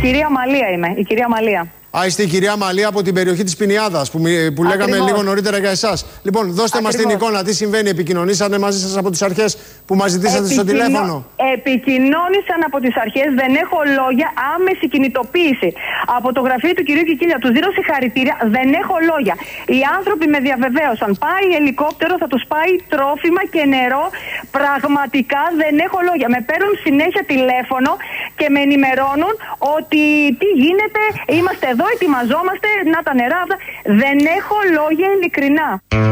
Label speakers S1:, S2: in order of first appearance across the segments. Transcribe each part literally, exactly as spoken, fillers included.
S1: κυρία Μαλία είμαι. Η κυρία Μαλία.
S2: Α, είστε η κυρία Μαλία από την περιοχή της Πινιάδας που, που λέγαμε λίγο νωρίτερα για εσάς. Λοιπόν, δώστε μας την εικόνα, τι συμβαίνει, επικοινωνήσατε μαζί σας από τις αρχές που μας ζητήσατε Επικοινω... στο τηλέφωνο.
S1: Επικοινώνησαν από τις αρχές, δεν έχω λόγια, άμεση κινητοποίηση. Από το γραφείο του κυρίου Κικίλια τους δίνω συγχαρητήρια, δεν έχω λόγια. Οι άνθρωποι με διαβεβαίωσαν, πάει ελικόπτερο, θα τους πάει τρόφιμα και νερό. Πραγματικά δεν έχω λόγια. Με παίρνουν συνέχεια τηλέφωνο και με ενημερώνουν ότι τι γίνεται, είμαστε εδώ, ετοιμαζόμαστε, να τα νερά. Δεν έχω λόγια, ειλικρινά.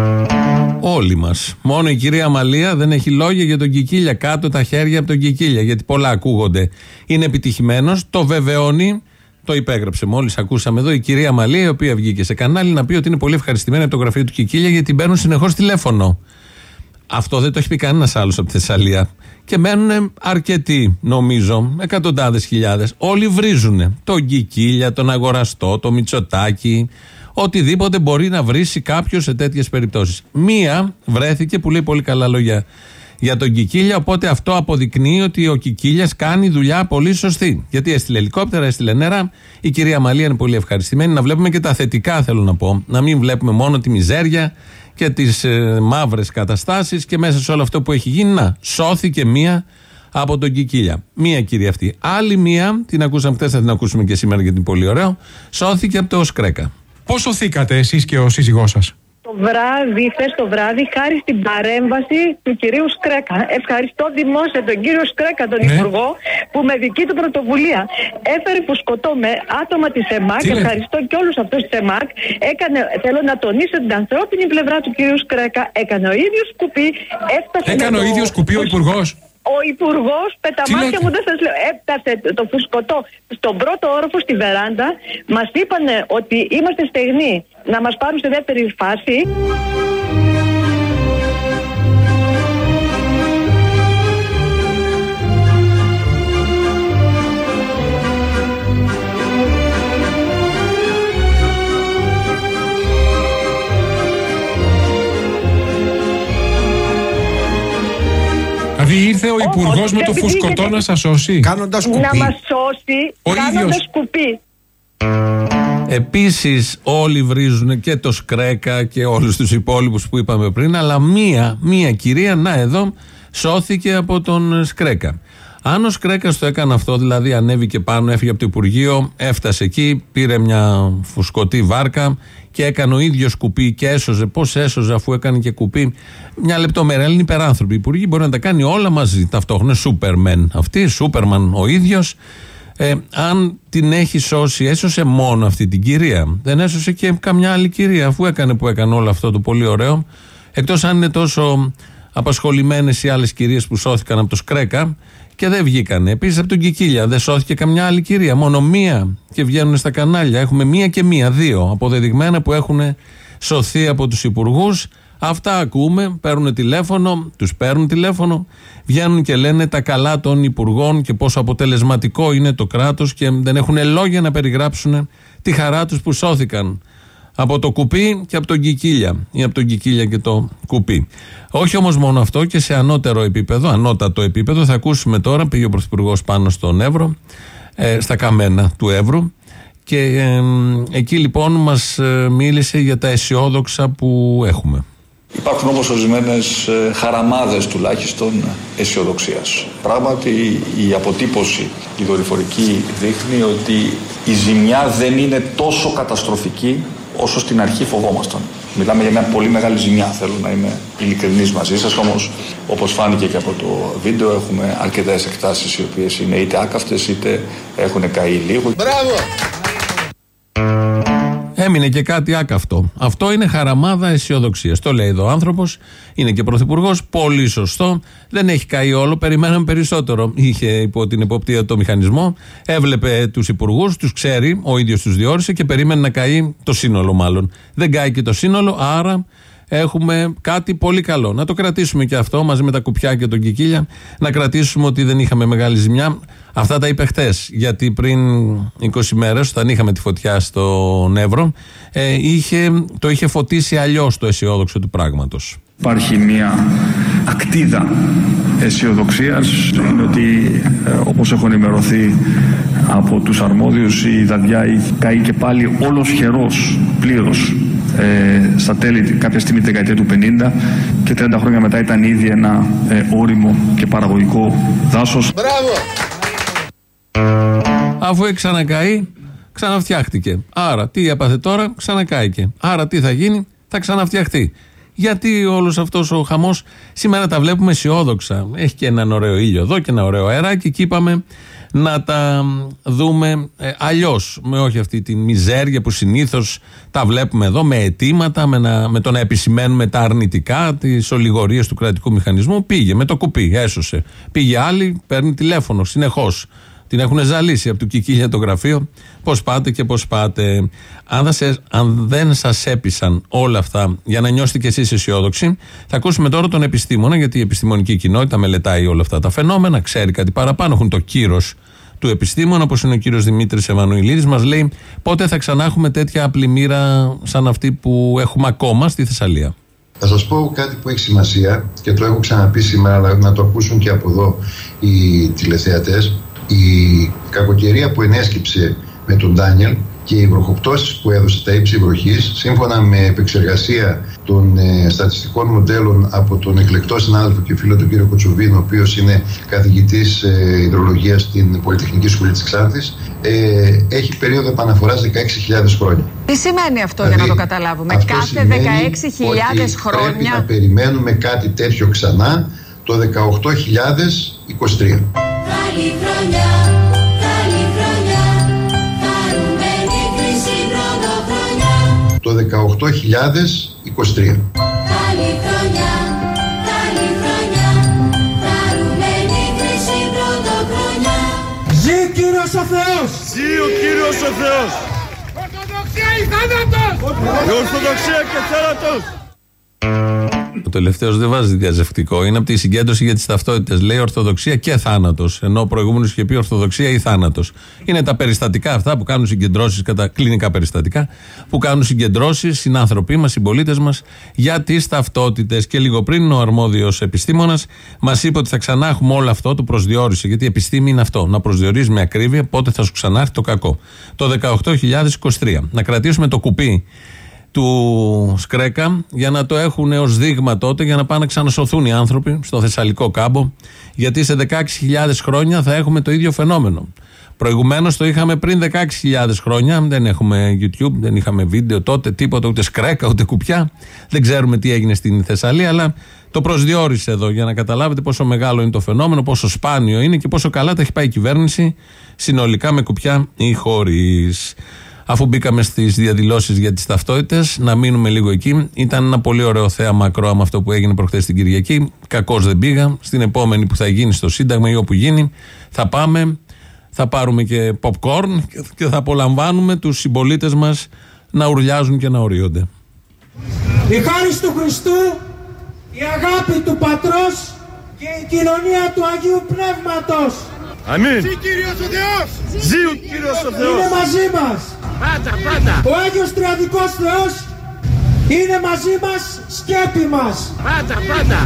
S3: Όλοι μας. Μόνο η κυρία Μαλία δεν έχει λόγια για τον Κικίλια. Κάτω τα χέρια από τον Κικίλια, γιατί πολλά ακούγονται. Είναι επιτυχημένος, το βεβαιώνει, το υπέγραψε. Μόλις ακούσαμε εδώ η κυρία Μαλία, η οποία βγήκε σε κανάλι να πει ότι είναι πολύ ευχαριστημένη από το γραφείο του Κικίλια, γιατί παίρνουν συνεχώς τηλέφωνο. Αυτό δεν το έχει πει κανένας άλλος από τη Θεσσαλία. Και μένουν αρκετοί, νομίζω, εκατοντάδες χιλιάδες. Όλοι βρίζουν τον Κικίλια, τον αγοραστό, το Μητσοτάκη, οτιδήποτε μπορεί να βρίσει κάποιος σε τέτοιες περιπτώσεις. Μία βρέθηκε που λέει πολύ καλά λόγια για τον Κικίλια, οπότε αυτό αποδεικνύει ότι ο Κικίλιας κάνει δουλειά πολύ σωστή. Γιατί έστειλε ελικόπτερα, έστειλε νερά. Η κυρία Μαλία είναι πολύ ευχαριστημένη. Να βλέπουμε και τα θετικά, θέλω να πω. Να μην βλέπουμε μόνο τη μιζέρια και τις ε, μαύρες καταστάσεις, και μέσα σε όλο αυτό που έχει γίνει, να σώθηκε μία από τον Κικίλια. Μία κυρία αυτή. Άλλη μία, την ακούσαμε χτες, θα την ακούσουμε και σήμερα γιατί είναι πολύ ωραίο, σώθηκε από το Σκρέκα.
S4: Πώς σωθήκατε εσείς και ο σύζυγός σας?
S1: Το βράδυ, χθες το βράδυ, χάρη στην παρέμβαση του κυρίου Σκρέκα. Ευχαριστώ δημόσια τον κύριο Σκρέκα, τον ναι. Υπουργό, που με δική του πρωτοβουλία έφερε φουσκωτό με άτομα της ΕΜΑΚ. Τι Ευχαριστώ και όλους αυτούς της ΕΜΑΚ. Έκανε, θέλω να τονίσω την ανθρώπινη πλευρά του κυρίου Σκρέκα. Έκανε ο ίδιος σκουπί.
S4: Έκανε ο το... ίδιος σκουπί ο Υπουργός.
S1: Ο Υπουργός, πεταμάτια μου δεν σας λέω, έφτασε το φουσκωτό στον πρώτο όροφο στη βεράντα. Μας είπανε ότι είμαστε στεγνοί να μας πάρουν στη δεύτερη φάση.
S4: Δηλαδή ήρθε ο Υπουργός με το φουσκωτό να σας σώσει.
S2: Κάνοντας σκουπί.
S1: Να μας σώσει,
S4: ο
S1: κάνοντας
S4: ίδιος.
S1: σκουπί.
S3: Επίσης όλοι βρίζουν και το Σκρέκα και όλους τους υπόλοιπους που είπαμε πριν, αλλά μία, μία κυρία, να εδώ, σώθηκε από τον Σκρέκα. Αν ο Σκρέκας το έκανε αυτό, δηλαδή ανέβηκε πάνω, έφυγε από το Υπουργείο, έφτασε εκεί, πήρε μια φουσκωτή βάρκα και έκανε ο ίδιος κουπί και έσωζε. Πώς έσωζε αφού έκανε και κουπί? Μια λεπτομέρεια. Είναι υπεράνθρωποι. Οι υπουργοί μπορεί να τα κάνει όλα μαζί ταυτόχρονα. Σούπερμεν αυτή, Σούπερμαν ο ίδιος. Ε, αν την έχει σώσει, έσωσε μόνο αυτή την κυρία. Δεν έσωσε και καμιά άλλη κυρία, αφού έκανε που έκανε όλο αυτό το πολύ ωραίο. Εκτός αν είναι τόσο απασχολημένες οι άλλες κυρίες που σώθηκαν από το Σκρέκα και δεν βγήκανε. Επίσης από τον Κικίλια δεν σώθηκε καμιά άλλη κυρία. Μόνο μία, και βγαίνουν στα κανάλια. Έχουμε μία και μία, δύο αποδεδειγμένα που έχουν σωθεί από τους υπουργούς. Αυτά ακούμε, παίρνουν τηλέφωνο, τους παίρνουν τηλέφωνο, βγαίνουν και λένε τα καλά των υπουργών και πόσο αποτελεσματικό είναι το κράτος, και δεν έχουν λόγια να περιγράψουν τη χαρά τους που σώθηκαν από το κουπί και από τον Κικίλια, ή από τον Κικίλια και το κουπί. Όχι όμως μόνο αυτό, και σε ανώτερο επίπεδο, ανώτατο επίπεδο, θα ακούσουμε τώρα, πήγε ο Πρωθυπουργός πάνω στον Εύρο, ε, στα καμένα του Εύρου, και ε, εκεί λοιπόν μας ε, μίλησε για τα αισιόδοξα που έχουμε.
S5: Υπάρχουν όμως ορισμένες χαραμάδες τουλάχιστον αισιοδοξίας. Πράγματι η αποτύπωση, η δορυφορική, δείχνει ότι η ζημιά δεν είναι τόσο καταστροφική όσο στην αρχή φοβόμασταν. Μιλάμε για μια πολύ μεγάλη ζημιά, θέλω να είμαι ειλικρινής μαζί σας, όμως όπως φάνηκε και από το βίντεο έχουμε αρκετές εκτάσεις οι οποίες είναι είτε άκαυτες είτε έχουν καεί λίγο.
S2: Μπράβο!
S3: Έμεινε και κάτι άκαυτο. Αυτό είναι χαραμάδα αισιοδοξίας. Το λέει εδώ ο άνθρωπος, είναι και πρωθυπουργός, πολύ σωστό. Δεν έχει καεί όλο, περιμέναμε περισσότερο. Είχε υπό την εποπτεία το μηχανισμό, έβλεπε τους υπουργούς, τους ξέρει, ο ίδιος τους διόρισε και περίμενε να καεί το σύνολο μάλλον. Δεν καεί και το σύνολο, άρα έχουμε κάτι πολύ καλό. Να το κρατήσουμε και αυτό μαζί με τα κουπιά και τον Κικίλια, να κρατήσουμε ότι δεν είχαμε μεγάλη ζημιά. Αυτά τα είπε χτες, γιατί πριν είκοσι μέρες, όταν είχαμε τη φωτιά στον Εύρο, ε, είχε, το είχε φωτίσει αλλιώς το αισιόδοξο του πράγματος.
S6: Υπάρχει μια
S5: ακτίδα αισιοδοξίας είναι ότι, όπως έχω ενημερωθεί από τους αρμόδιους, η Δαδιά καεί και πάλι όλος χερός πλήρως ε, στα τέλη, κάποια στιγμή τη δεκαετία του πενήντα, και τριάντα χρόνια μετά ήταν ήδη ένα ε, όριμο και παραγωγικό δάσος.
S2: Μπράβο!
S3: Αφού έχει ξανακαεί, ξαναφτιάχτηκε. Άρα τι έπαθε τώρα, ξανακάηκε. Άρα τι θα γίνει, θα ξαναφτιαχτεί. Γιατί όλος αυτός ο χαμός σήμερα τα βλέπουμε αισιόδοξα. Έχει και έναν ωραίο ήλιο εδώ και ένα ωραίο αεράκι, και είπαμε να τα δούμε ε, αλλιώς. Με όχι αυτή τη μιζέρια που συνήθως τα βλέπουμε εδώ, με αιτήματα, με, να, με το να επισημαίνουμε τα αρνητικά, τις ολιγορίες του κρατικού μηχανισμού. Πήγε με το κουπί, έσωσε. Πήγε άλλη, παίρνει τηλέφωνο συνεχώς. Την έχουν ζαλίσει από του Κικίλια το γραφείο. Πώς πάτε και πώς πάτε. Αν, σε, αν δεν σας έπεισαν όλα αυτά για να νιώσετε κι εσείς αισιόδοξοι, θα ακούσουμε τώρα τον επιστήμονα, γιατί η επιστημονική κοινότητα μελετάει όλα αυτά τα φαινόμενα, ξέρει κάτι παραπάνω, έχουν το κύρος του επιστήμονα, όπως είναι ο κύριος Δημήτρης Εμμανουηλίδης. Μας λέει πότε θα ξανά έχουμε τέτοια πλημμύρα σαν αυτή που έχουμε ακόμα στη Θεσσαλία.
S6: Θα σας πω κάτι που έχει σημασία και το έχω ξαναπεί σήμερα, αλλά να το ακούσουν και από εδώ οι τηλεθεατές. Η κακοκαιρία που ενέσκυψε με τον Ντάνιελ και οι βροχοπτώσεις που έδωσε τα ύψη βροχής, σύμφωνα με επεξεργασία των ε, στατιστικών μοντέλων από τον εκλεκτό συνάδελφο και φίλο του κύριο Κοτσοβίνο, ο οποίος είναι καθηγητής ε, υδρολογίας στην Πολυτεχνική Σχολή της Ξάνθης, ε, έχει περίοδο επαναφοράς δεκαέξι χιλιάδες χρόνια. Τι
S7: σημαίνει αυτό, δηλαδή, για να το καταλάβουμε? Κάθε δεκαέξι χιλιάδες χρόνια
S6: πρέπει να περιμένουμε κάτι τέτοιο ξανά το δεκαοκτώ χιλιάδες είκοσι τρία.
S8: Καλή χρονιά, καλή χρονιά, χαρούμενη χρυσή πρωτοχρονιά.
S6: Το δεκαοκτώ χιλιάδες είκοσι τρία.
S8: Καλή χρονιά, καλή χρονιά, χαρούμενη χρυσή πρωτοχρονιά.
S9: Ζει ο Κύριος ο Θεός!
S10: Ζει ο Κύριος ο Θεός!
S9: Ορθοδοξία ή θάνατος!
S10: Η Ορθοδοξία και θάνατος!
S3: Ο τελευταίος δεν βάζει διαζευτικό. Είναι από τη συγκέντρωση για τις ταυτότητες. Λέει Ορθοδοξία και θάνατος. Ενώ ο προηγούμενος είχε πει Ορθοδοξία ή θάνατος. Είναι τα περιστατικά αυτά που κάνουν συγκεντρώσεις, κατά κλινικά περιστατικά, που κάνουν συγκεντρώσεις συνάνθρωποι μας, συμπολίτες μας, για τις ταυτότητες. Και λίγο πριν ο αρμόδιος επιστήμονας μας είπε ότι θα ξανά έχουμε όλο αυτό, το προσδιορίσε. Γιατί η επιστήμη είναι αυτό. Να προσδιορίζει με ακρίβεια πότε θα σου ξανάρθει το κακό. Το δεκαοκτώ χιλιάδες είκοσι τρία. Να κρατήσουμε το κουπί του Σκρέκα για να το έχουν ως δείγμα τότε, για να πάνε να ξανασωθούν οι άνθρωποι στο Θεσσαλικό κάμπο, γιατί σε δεκαέξι χιλιάδες χρόνια θα έχουμε το ίδιο φαινόμενο. Προηγουμένως το είχαμε πριν δεκαέξι χιλιάδες χρόνια, δεν έχουμε YouTube, δεν είχαμε βίντεο τότε, τίποτα, ούτε Σκρέκα, ούτε κουπιά, δεν ξέρουμε τι έγινε στην Θεσσαλία, αλλά το προσδιορίσε εδώ για να καταλάβετε πόσο μεγάλο είναι το φαινόμενο, πόσο σπάνιο είναι και πόσο καλά τα έχει πάει η κυβέρνηση συνολικά, με κουπιά ή χωρίς. Αφού μπήκαμε στις διαδηλώσεις για τις ταυτότητες, να μείνουμε λίγο εκεί. Ήταν ένα πολύ ωραίο θέαμα ακρόαμα αυτό που έγινε προχθές την Κυριακή. Κακώς δεν πήγα. Στην επόμενη που θα γίνει στο Σύνταγμα ή όπου γίνει, θα πάμε, θα πάρουμε και popcorn και θα απολαμβάνουμε τους συμπολίτες μας να ουρλιάζουν και να ορίονται.
S9: Η χάρις του Χριστού, η αγάπη του Πατρός και η κοινωνία του Αγίου Πνεύματος.
S10: Αμήν.
S9: Ζει Κύριος ο Θεός!
S10: Ζει ο Κύριος ο Θεός!
S9: Είναι μαζί μας!
S7: Πάντα, πάντα!
S9: Ο Άγιος Τριαδικός Θεός είναι μαζί μας, σκέπη μας!
S7: Πάντα, πάντα!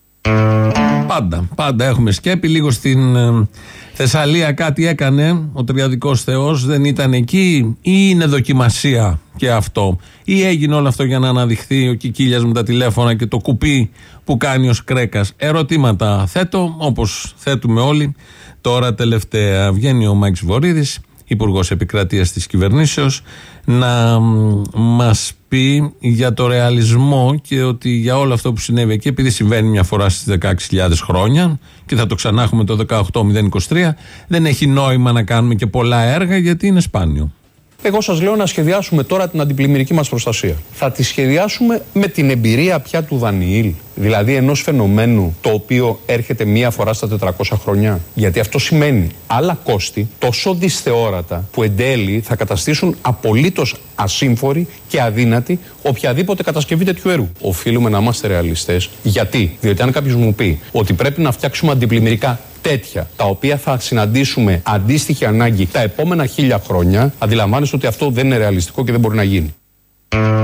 S3: Πάντα, πάντα έχουμε σκέπη. Λίγο στην ε, Θεσσαλία κάτι έκανε ο Τριαδικός Θεός, δεν ήταν εκεί, ή είναι δοκιμασία και αυτό, ή έγινε όλο αυτό για να αναδειχθεί ο Κικίλιας με τα τηλέφωνα και το κουπί που κάνει ο Σκρέκας. Ερωτήματα θέτω, όπως θέτουμε όλοι. Τώρα τελευταία βγαίνει ο Μάκης Βορίδης, Υπουργός Επικρατείας της Κυβερνήσεως, να μας πει για το ρεαλισμό και ότι για όλο αυτό που συνέβη εκεί, επειδή συμβαίνει μια φορά στις δεκαέξι χιλιάδες χρόνια και θα το ξανά έχουμε το δεκαοκτώ μηδέν είκοσι τρία, δεν έχει νόημα να κάνουμε και πολλά έργα γιατί είναι σπάνιο.
S11: Εγώ σας λέω να σχεδιάσουμε τώρα την αντιπλημμυρική μας προστασία. Θα τη σχεδιάσουμε με την εμπειρία πια του Δανιήλ. Δηλαδή ενός φαινομένου το οποίο έρχεται μία φορά στα τετρακόσια χρόνια. Γιατί αυτό σημαίνει άλλα κόστη τόσο δυσθεώρατα που εν τέλει θα καταστήσουν απολύτως ασύμφορη και αδύνατη οποιαδήποτε κατασκευή τέτοιου έργου. Οφείλουμε να είμαστε ρεαλιστές. Γιατί? Διότι αν κάποιος μου πει ότι πρέπει να φτιάξουμε αντιπλημμυρικά τέτοια, τα οποία θα συναντήσουμε αντίστοιχη ανάγκη τα επόμενα χίλια χρόνια, αντιλαμβάνεστε ότι αυτό δεν είναι ρεαλιστικό και δεν μπορεί να γίνει.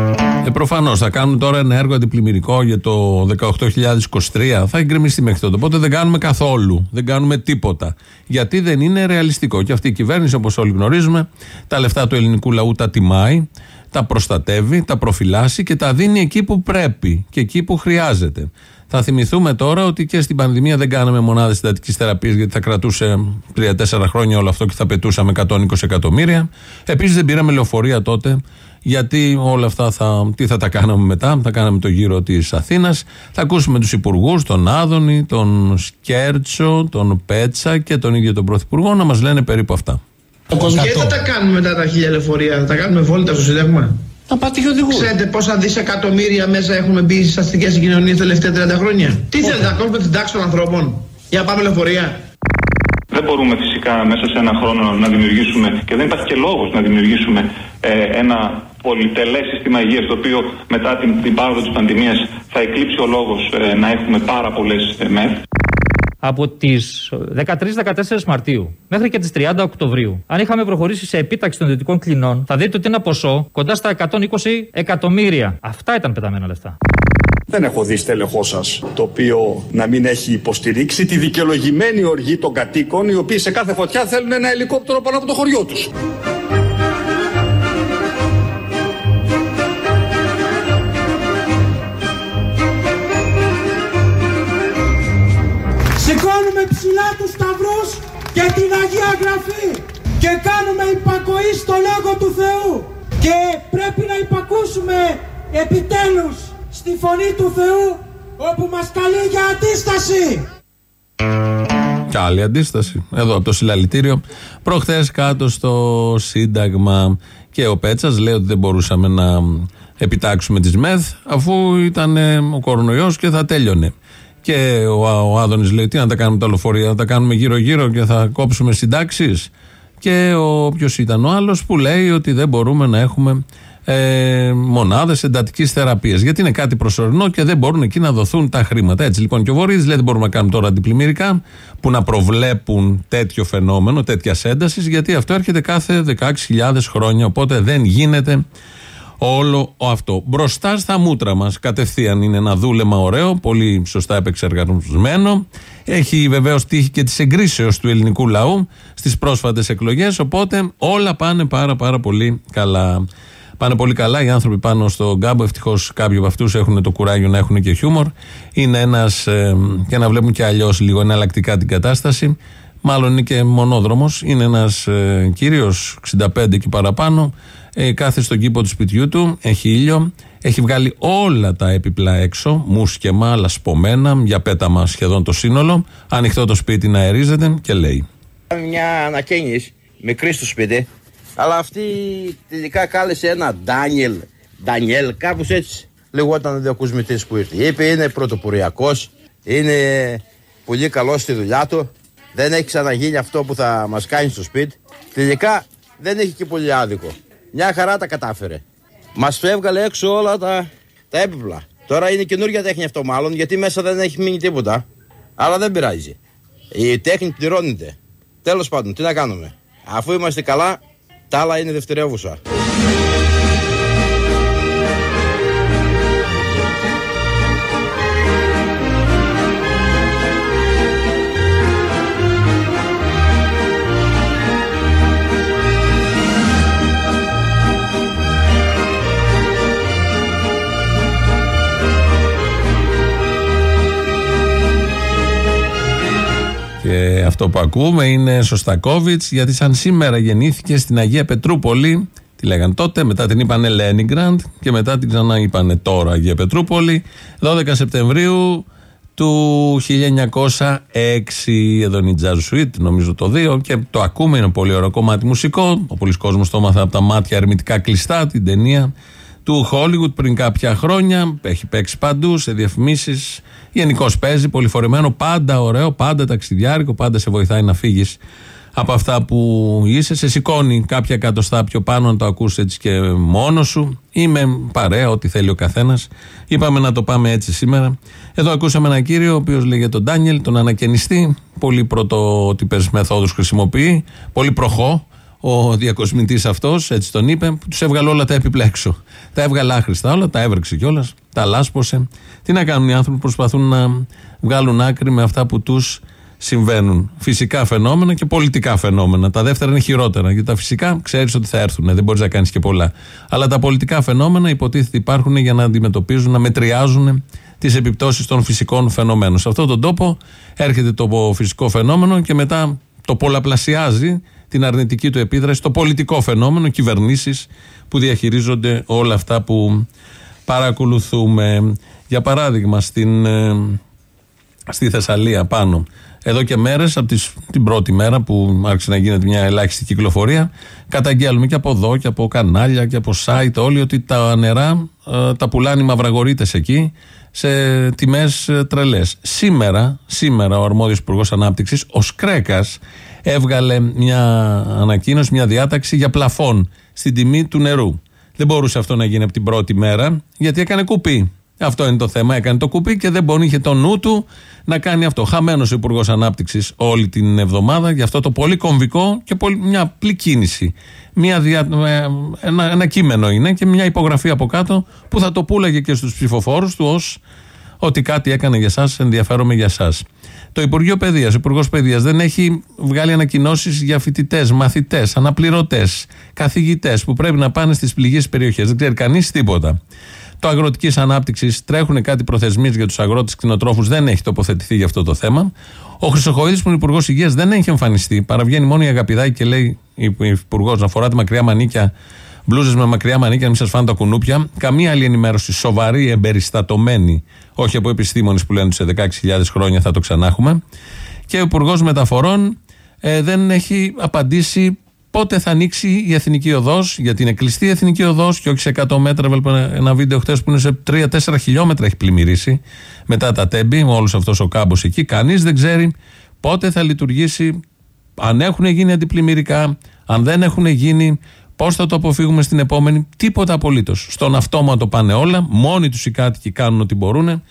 S3: Ε, προφανώς θα κάνουν τώρα ένα έργο αντιπλημμυρικό για το δεκαοκτώ χιλιάδες είκοσι τρία. Θα εγκρεμιστεί μέχρι τότε. Οπότε δεν κάνουμε καθόλου. Δεν κάνουμε τίποτα. Γιατί δεν είναι ρεαλιστικό. Και αυτή η κυβέρνηση, όπως όλοι γνωρίζουμε, τα λεφτά του ελληνικού λαού τα τιμάει, τα προστατεύει, τα προφυλάσσει και τα δίνει εκεί που πρέπει και εκεί που χρειάζεται. Θα θυμηθούμε τώρα ότι και στην πανδημία δεν κάναμε μονάδες συντατικής θεραπείας, γιατί θα κρατούσε τρία τέσσερα χρόνια όλο αυτό και θα πετούσαμε εκατόν είκοσι εκατομμύρια. Επίσης δεν πήραμε λεωφορεία τότε, γιατί όλα αυτά θα, τι θα τα κάναμε μετά, θα κάναμε το γύρο της Αθήνας. Θα ακούσουμε τους υπουργούς, τον Άδωνη, τον Σκέρτσο, τον Πέτσα και τον ίδιο τον Πρωθυπουργό να μας λένε περίπου αυτά.
S12: Και θα τα κάνουμε μετά τα χίλια λεωφορεία, θα τα κάνουμε βόλτα στο Σύνταγμα.
S13: Να πάτε και οδηγού.
S12: Ξέρετε πόσα δισεκατομμύρια μέσα έχουμε μπει στις αστικές συγκοινωνίες τα τελευταία τριάντα χρόνια? Τι θέλετε να κόψουμε την τάξη των ανθρώπων για να πάμε λεωφορεία?
S14: Δεν μπορούμε φυσικά μέσα σε ένα χρόνο να δημιουργήσουμε, και δεν υπάρχει και λόγος να δημιουργήσουμε ε, ένα πολυτελές σύστημα υγείας, το οποίο μετά την, την πάροδο της πανδημίας θα εκλείψει ο λόγος ε, να έχουμε πάρα πολλές ε, ΜΕΘ.
S15: Από τις δεκατρείς δεκατέσσερις Μαρτίου μέχρι και τις τριάντα Οκτωβρίου, αν είχαμε προχωρήσει σε επίταξη των ιδιωτικών κλινών, θα δείτε ότι ένα ποσό κοντά στα εκατόν είκοσι εκατομμύρια. Αυτά ήταν πεταμένα λεφτά.
S16: Δεν έχω δει στέλεχό σας το οποίο να μην έχει υποστηρίξει τη δικαιολογημένη οργή των κατοίκων, οι οποίοι σε κάθε φωτιά θέλουν ένα ελικόπτερο πάνω από το χωριό τους.
S9: Σηκώνουμε ψηλά τους σταυρούς και την Αγία Γραφή και κάνουμε υπακοή στο Λόγο του Θεού, και πρέπει να υπακούσουμε επιτέλους στη φωνή του Θεού, όπου μας καλεί για αντίσταση.
S3: Και άλλη αντίσταση εδώ από το συλλαλητήριο προχθές κάτω στο Σύνταγμα. Και ο Πέτσας λέει ότι δεν μπορούσαμε να επιτάξουμε τις ΜΕΘ αφού ήταν ο κορονοϊός και θα τέλειωνε. Και ο, ο Άδωνης λέει: τι να τα κάνουμε τα λεωφορεία, να τα κάνουμε γύρω-γύρω και θα κόψουμε συντάξεις. Και ο ποιος ήταν ο άλλος που λέει ότι δεν μπορούμε να έχουμε ε, μονάδες εντατικής θεραπείας, γιατί είναι κάτι προσωρινό και δεν μπορούν εκεί να δοθούν τα χρήματα. Έτσι λοιπόν και ο Βορύδης λέει: δεν μπορούμε να κάνουμε τώρα αντιπλημμυρικά που να προβλέπουν τέτοιο φαινόμενο, τέτοια ένταση, γιατί αυτό έρχεται κάθε δεκαέξι χιλιάδες χρόνια. Οπότε δεν γίνεται όλο αυτό. Μπροστά στα μούτρα μας κατευθείαν είναι ένα δούλεμα ωραίο, πολύ σωστά επεξεργασμένο. Έχει βεβαίως τύχει και της εγκρίσεως του ελληνικού λαού στις πρόσφατες εκλογές, οπότε όλα πάνε πάρα πάρα πολύ καλά. Πάνε πολύ καλά οι άνθρωποι πάνω στον κάμπο. Ευτυχώς κάποιοι από αυτούς έχουν το κουράγιο να έχουν και χιούμορ. Είναι ένας, ε, και να βλέπουν και αλλιώς λίγο εναλλακτικά την κατάσταση. Μάλλον είναι και μονόδρομος. Είναι ένας ε, κύριος εξήντα πέντε και παραπάνω. Ε, κάθεται στον κήπο του σπιτιού του, έχει ήλιο, έχει βγάλει όλα τα έπιπλα έξω, μουσκεμα, λασπωμένα, για πέταμα σχεδόν το σύνολο, ανοιχτό το σπίτι να αερίζεται και λέει:
S13: μια ανακαίνιση μικρή στο σπίτι, αλλά αυτή τελικά κάλεσε ένα Ντάνιελ, Ντανιέλ, κάπως έτσι λεγόταν ο διακοσμητής που ήρθε. Είπε: είναι πρωτοποριακός, είναι πολύ καλός στη δουλειά του, δεν έχει ξαναγίνει αυτό που θα μας κάνει στο σπίτι. Τελικά δεν έχει και πολύ άδικο. Μια χαρά τα κατάφερε. Μας έβγαλε έξω όλα τα, τα έπιπλα. Τώρα είναι καινούργια τέχνη αυτό μάλλον, γιατί μέσα δεν έχει μείνει τίποτα. Αλλά δεν πειράζει. Η τέχνη πληρώνεται. Τέλος πάντων, τι να κάνουμε. Αφού είμαστε καλά, τα άλλα είναι δευτερεύουσα.
S3: Και αυτό που ακούμε είναι Σωστακόβιτς, γιατί σαν σήμερα γεννήθηκε στην Αγία Πετρούπολη. Τη λέγαν τότε, μετά την είπανε Λένιγκραντ και μετά την ξανά είπανε τώρα Αγία Πετρούπολη. δώδεκα Σεπτεμβρίου του χίλια εννιακόσια έξι. Εδώ είναι η Jazz Suite, νομίζω το δύο, και το ακούμε, είναι πολύ ωραίο κομμάτι μουσικό. Ο πολλής κόσμος το έμαθε από τα μάτια ερμητικά κλειστά, την ταινία του Hollywood πριν κάποια χρόνια. Έχει παίξει παντού, σε διαφημίσεις. Γενικώς παίζει, πολυφορεμένο, πάντα ωραίο, πάντα ταξιδιάρικο, πάντα σε βοηθάει να φύγεις από αυτά που είσαι. Σε σηκώνει κάποια εκατοστά πιο πάνω να το ακούσεις έτσι και μόνος σου ή με παρέα, ό,τι θέλει ο καθένας. Είπαμε να το πάμε έτσι σήμερα. Εδώ ακούσαμε έναν κύριο ο οποίος λέγεται τον Ντάνιελ, τον ανακαινιστή. Πολύ πρωτότυπες μεθόδους χρησιμοποιεί, πολύ προχώ. ο διακοσμητής αυτός, έτσι τον είπε, που τους έβγαλε όλα τα έπιπλα έξω. Τα έβγαλε άχρηστα όλα, τα έβρεξε κιόλας, τα λάσπωσε. Τι να κάνουν οι άνθρωποι που προσπαθούν να βγάλουν άκρη με αυτά που τους συμβαίνουν. Φυσικά φαινόμενα και πολιτικά φαινόμενα. Τα δεύτερα είναι χειρότερα. Γιατί τα φυσικά ξέρεις ότι θα έρθουν, δεν μπορείς να κάνεις και πολλά. Αλλά τα πολιτικά φαινόμενα υποτίθεται υπάρχουν για να αντιμετωπίζουν, να μετριάζουν τις επιπτώσεις των φυσικών φαινομένων. Σε αυτόν τον τόπο έρχεται το φυσικό φαινόμενο και μετά το πολλαπλασιάζει την αρνητική του επίδραση, το πολιτικό φαινόμενο, κυβερνήσεις που διαχειρίζονται όλα αυτά που παρακολουθούμε. Για παράδειγμα, στην, στη Θεσσαλία πάνω, εδώ και μέρες, από τις, την πρώτη μέρα που άρχισε να γίνεται μια ελάχιστη κυκλοφορία, καταγγέλνουμε και από εδώ και από κανάλια και από site όλοι ότι τα νερά ε, τα πουλάνε οι μαυραγορείτες εκεί σε τιμές ε, τρελές. Σήμερα, σήμερα ο αρμόδιος Υπουργός Ανάπτυξης, ο Σκρέκας, έβγαλε μια ανακοίνωση, μια διάταξη για πλαφόν στην τιμή του νερού. Δεν μπορούσε αυτό να γίνει από την πρώτη μέρα, γιατί έκανε κουπί. Αυτό είναι το θέμα. Έκανε το κουπί και δεν μπορεί, είχε το νου του να κάνει αυτό. Χαμένος ο Υπουργός Ανάπτυξης όλη την εβδομάδα για αυτό το πολύ κομβικό και πολύ, μια απλή κίνηση. Μια δια, ένα, ένα κείμενο είναι και μια υπογραφή από κάτω που θα το πούλαγε και στους ψηφοφόρους του ως ότι κάτι έκανε για εσάς, ενδιαφέρομαι για εσάς. Το Υπουργείο Παιδείας, ο Υπουργός Παιδείας δεν έχει βγάλει ανακοινώσεις για φοιτητές, μαθητές, αναπληρωτές, καθηγητές που πρέπει να πάνε στις πληγείς περιοχές. Δεν ξέρει κανείς τίποτα. Το Αγροτικής Ανάπτυξης τρέχουν κάτι προθεσμίες για τους αγρότες κτηνοτρόφους, δεν έχει τοποθετηθεί για αυτό το θέμα. Ο Χρυσοχοΐδης που είναι Υπουργός Υγείας δεν έχει εμφανιστεί. Παραβγαίνει μόνο η Αγαπηδάκη και λέει η Υπουργός να φοράτε μακριά μανίκια, μπλούζες με μακριά μανίκια, να μην σας φάνε τα κουνούπια. Καμία άλλη ενημέρωση σοβαρή, εμπεριστατωμένη, όχι από επιστήμονες που λένε ότι σε δεκαέξι χιλιάδες χρόνια θα το ξανά έχουμε. Και ο Υπουργός Μεταφορών ε, δεν έχει απαντήσει πότε θα ανοίξει η Εθνική Οδός, γιατί είναι κλειστή η Εθνική Οδός και όχι σε εκατό μέτρα. Έβλεπα ένα βίντεο χτες που είναι σε τρία τέσσερα χιλιόμετρα έχει πλημμυρίσει μετά τα Τέμπη, όλος αυτός ο κάμπος εκεί. Κανείς δεν ξέρει πότε θα λειτουργήσει, αν έχουν γίνει αντιπλημμυρικά, αν δεν έχουν γίνει, πώς θα το αποφύγουμε στην επόμενη. Τίποτα απολύτως. Στον αυτόματο πάνε όλα, μόνοι τους οι κάτοικοι κάνουν ό,τι μπορούν.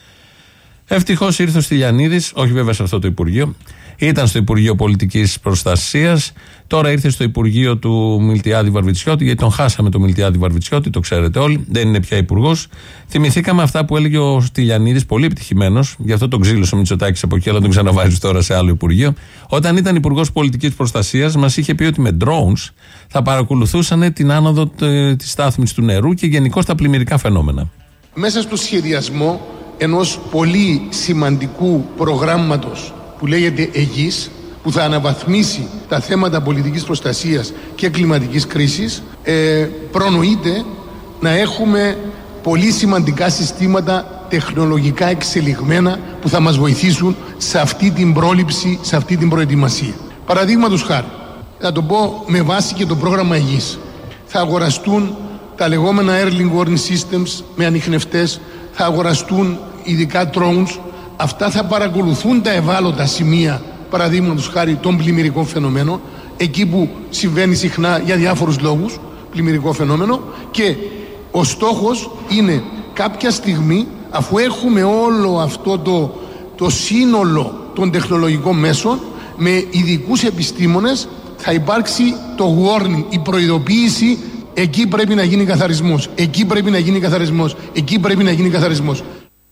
S3: Ευτυχώς ήρθε ο Στυλιανίδης, όχι βέβαια σε αυτό το Υπουργείο. Ήταν στο Υπουργείο Πολιτικής Προστασίας, τώρα ήρθε στο Υπουργείο του Μιλτιάδη Βαρβιτσιώτη, γιατί τον χάσαμε το Μιλτιάδη Βαρβιτσιώτη, το ξέρετε όλοι, δεν είναι πια υπουργός. Θυμηθήκαμε αυτά που έλεγε ο Στυλιανίδης, πολύ επιτυχημένος, γι' αυτό τον ξύλωσε ο Μητσοτάκης από εκεί, αλλά τον ξαναβάζει τώρα σε άλλο Υπουργείο. Όταν ήταν Υπουργός Πολιτικής Προστασίας, μας είχε πει ότι με drones θα παρακολουθούσαν την άνοδο της στάθμης του νερού και γενικώς τα πλημμυρικά φαινόμενα.
S17: Μέσα στο σχεδιασμό ενός πολύ σημαντικού προγράμματος που λέγεται ΕΓΙΣ, που θα αναβαθμίσει τα θέματα πολιτικής προστασίας και κλιματικής κρίσης, ε, προνοείται να έχουμε πολύ σημαντικά συστήματα τεχνολογικά εξελιγμένα που θα μας βοηθήσουν σε αυτή την πρόληψη, σε αυτή την προετοιμασία. Παραδείγματος χάρη, θα το πω με βάση και το πρόγραμμα ΕΓΙΣ, θα αγοραστούν τα λεγόμενα Early Warning Systems με ανιχνευτές, θα αγοραστούν ειδικά drones. Αυτά θα παρακολουθούν τα ευάλωτα σημεία, παραδείγματος χάρη των πλημμυρικών φαινομένων, εκεί που συμβαίνει συχνά για διάφορους λόγους πλημμυρικό φαινόμενο, και ο στόχος είναι κάποια στιγμή, αφού έχουμε όλο αυτό το, το σύνολο των τεχνολογικών μέσων, με ειδικούς επιστήμονες θα υπάρξει το warning, η προειδοποίηση, εκεί πρέπει να γίνει καθαρισμός, εκεί πρέπει να γίνει καθαρισμός, εκεί πρέπει να γίνει καθαρισμός.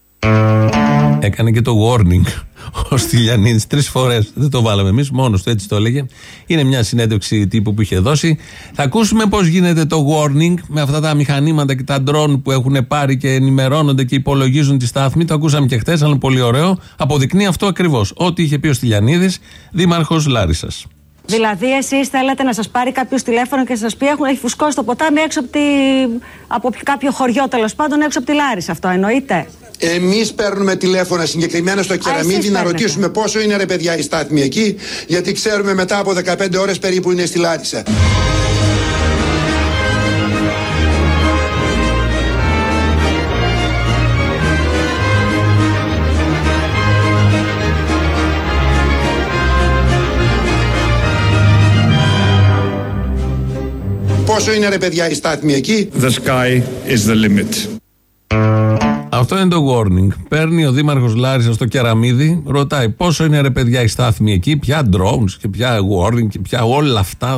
S3: Έκανε και το warning ο Στυλιανίδης τρεις φορές. Δεν το βάλαμε εμείς, μόνος του έτσι το έλεγε. Είναι μια συνέντευξη τύπου που είχε δώσει. Θα ακούσουμε πώς γίνεται το warning με αυτά τα μηχανήματα και τα ντρόν που έχουν πάρει και ενημερώνονται και υπολογίζουν τη στάθμη. Το ακούσαμε και χτες, αλλά είναι πολύ ωραίο. Αποδεικνύει αυτό ακριβώς. Ό,τι είχε πει ο Στυλιανίδης, δήμαρχος Λάρισσας.
S18: Δηλαδή, εσείς θέλετε να σας πάρει κάποιος τηλέφωνο και σας πει: έχουν, έχει φουσκώσει το ποτάμι έξω από, τη, από κάποιο χωριό, τέλος πάντων, έξω από τη Λάρισα. Αυτό εννοείται?
S19: Εμείς παίρνουμε τηλέφωνα συγκεκριμένα στο Κεραμίδι να ρωτήσουμε πόσο είναι, ρε παιδιά, η στάθμη εκεί, γιατί ξέρουμε μετά από δεκαπέντε ώρες περίπου είναι στη Λάρισα. Πόσο είναι, ρε παιδιά, η στάθμη εκεί?
S16: The sky is the limit.
S3: Αυτό είναι το warning. Παίρνει ο δήμαρχος Λάρισσας στο Κεραμίδι, ρωτάει πόσο είναι, ρε παιδιά, η στάθμη εκεί, ποια drones και ποια warning και ποια όλα αυτά,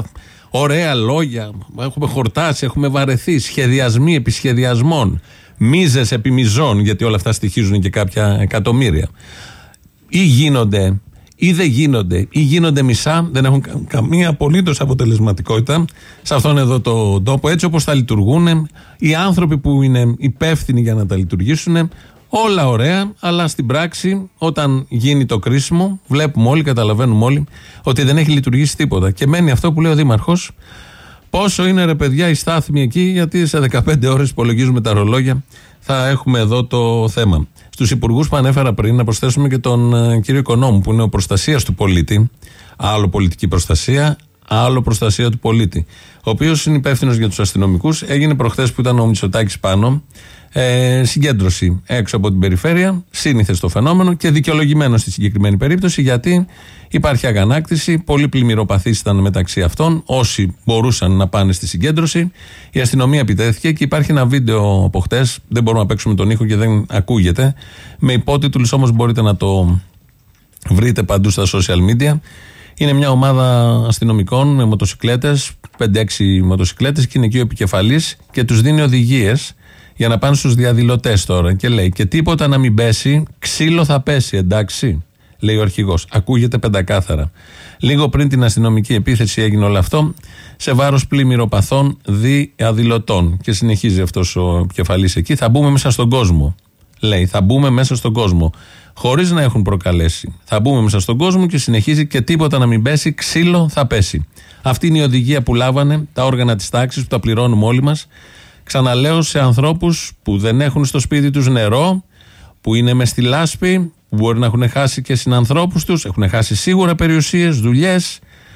S3: Ωραία λόγια, έχουμε χορτάσει, έχουμε βαρεθεί, σχεδιασμοί επί σχεδιασμών, μίζες επί μιζών, γιατί όλα αυτά στοιχίζουν και κάποια εκατομμύρια. Ή γίνονται ή δεν γίνονται, ή γίνονται μισά, δεν έχουν κα- καμία απολύτως αποτελεσματικότητα σε αυτόν εδώ το τόπο, έτσι όπως θα λειτουργούν οι άνθρωποι που είναι υπεύθυνοι για να τα λειτουργήσουν. Όλα ωραία, αλλά στην πράξη, όταν γίνει το κρίσιμο, βλέπουμε όλοι, καταλαβαίνουμε όλοι ότι δεν έχει λειτουργήσει τίποτα. Και μένει αυτό που λέει ο Δήμαρχος. Πόσο είναι ρε παιδιά η στάθμη εκεί, γιατί σε δεκαπέντε ώρες υπολογίζουμε τα ρολόγια, θα έχουμε εδώ το θέμα. Στους υπουργούς που ανέφερα πριν, να προσθέσουμε και τον ε, κύριο Οικονόμου, που είναι ο προστασίας του πολίτη. Άλλο πολιτική προστασία, άλλο προστασία του πολίτη. Ο οποίος είναι υπεύθυνος για τους αστυνομικούς. Έγινε προχθές που ήταν ο Μητσοτάκης πάνω. Ε, συγκέντρωση έξω από την περιφέρεια, σύνηθες το φαινόμενο και δικαιολογημένο στη συγκεκριμένη περίπτωση, γιατί υπάρχει αγανάκτηση, πολλοί πλημμυροπαθείς ήταν μεταξύ αυτών, όσοι μπορούσαν να πάνε στη συγκέντρωση. Η αστυνομία επιτέθηκε και υπάρχει ένα βίντεο από χτες, δεν μπορούμε να παίξουμε τον ήχο και δεν ακούγεται, με υπότιτλους όμως μπορείτε να το βρείτε παντού στα social media. Είναι μια ομάδα αστυνομικών με μοτοσικλέτες, πέντε έξι μοτοσικλέτες, και είναι εκεί ο επικεφαλής και τους δίνει οδηγίες για να πάνε στους διαδηλωτές τώρα. Και λέει: και τίποτα να μην πέσει, ξύλο θα πέσει, εντάξει, λέει ο αρχηγός. Ακούγεται πεντακάθαρα. Λίγο πριν την αστυνομική επίθεση έγινε όλο αυτό σε βάρος πλημμυροπαθών διαδηλωτών. Και συνεχίζει αυτός ο επικεφαλής εκεί: θα μπούμε μέσα στον κόσμο. Λέει: θα μπούμε μέσα στον κόσμο. Χωρίς να έχουν προκαλέσει. Θα μπούμε μέσα στον κόσμο, και συνεχίζει: και τίποτα να μην πέσει, ξύλο θα πέσει. Αυτή είναι η οδηγία που λάβανε τα όργανα της τάξης, που τα πληρώνουμε όλοι μας. Ξαναλέω, σε ανθρώπους που δεν έχουν στο σπίτι τους νερό, που είναι μες στη λάσπη, που μπορεί να έχουν χάσει και συνανθρώπους τους, έχουν χάσει σίγουρα περιουσίες, δουλειές,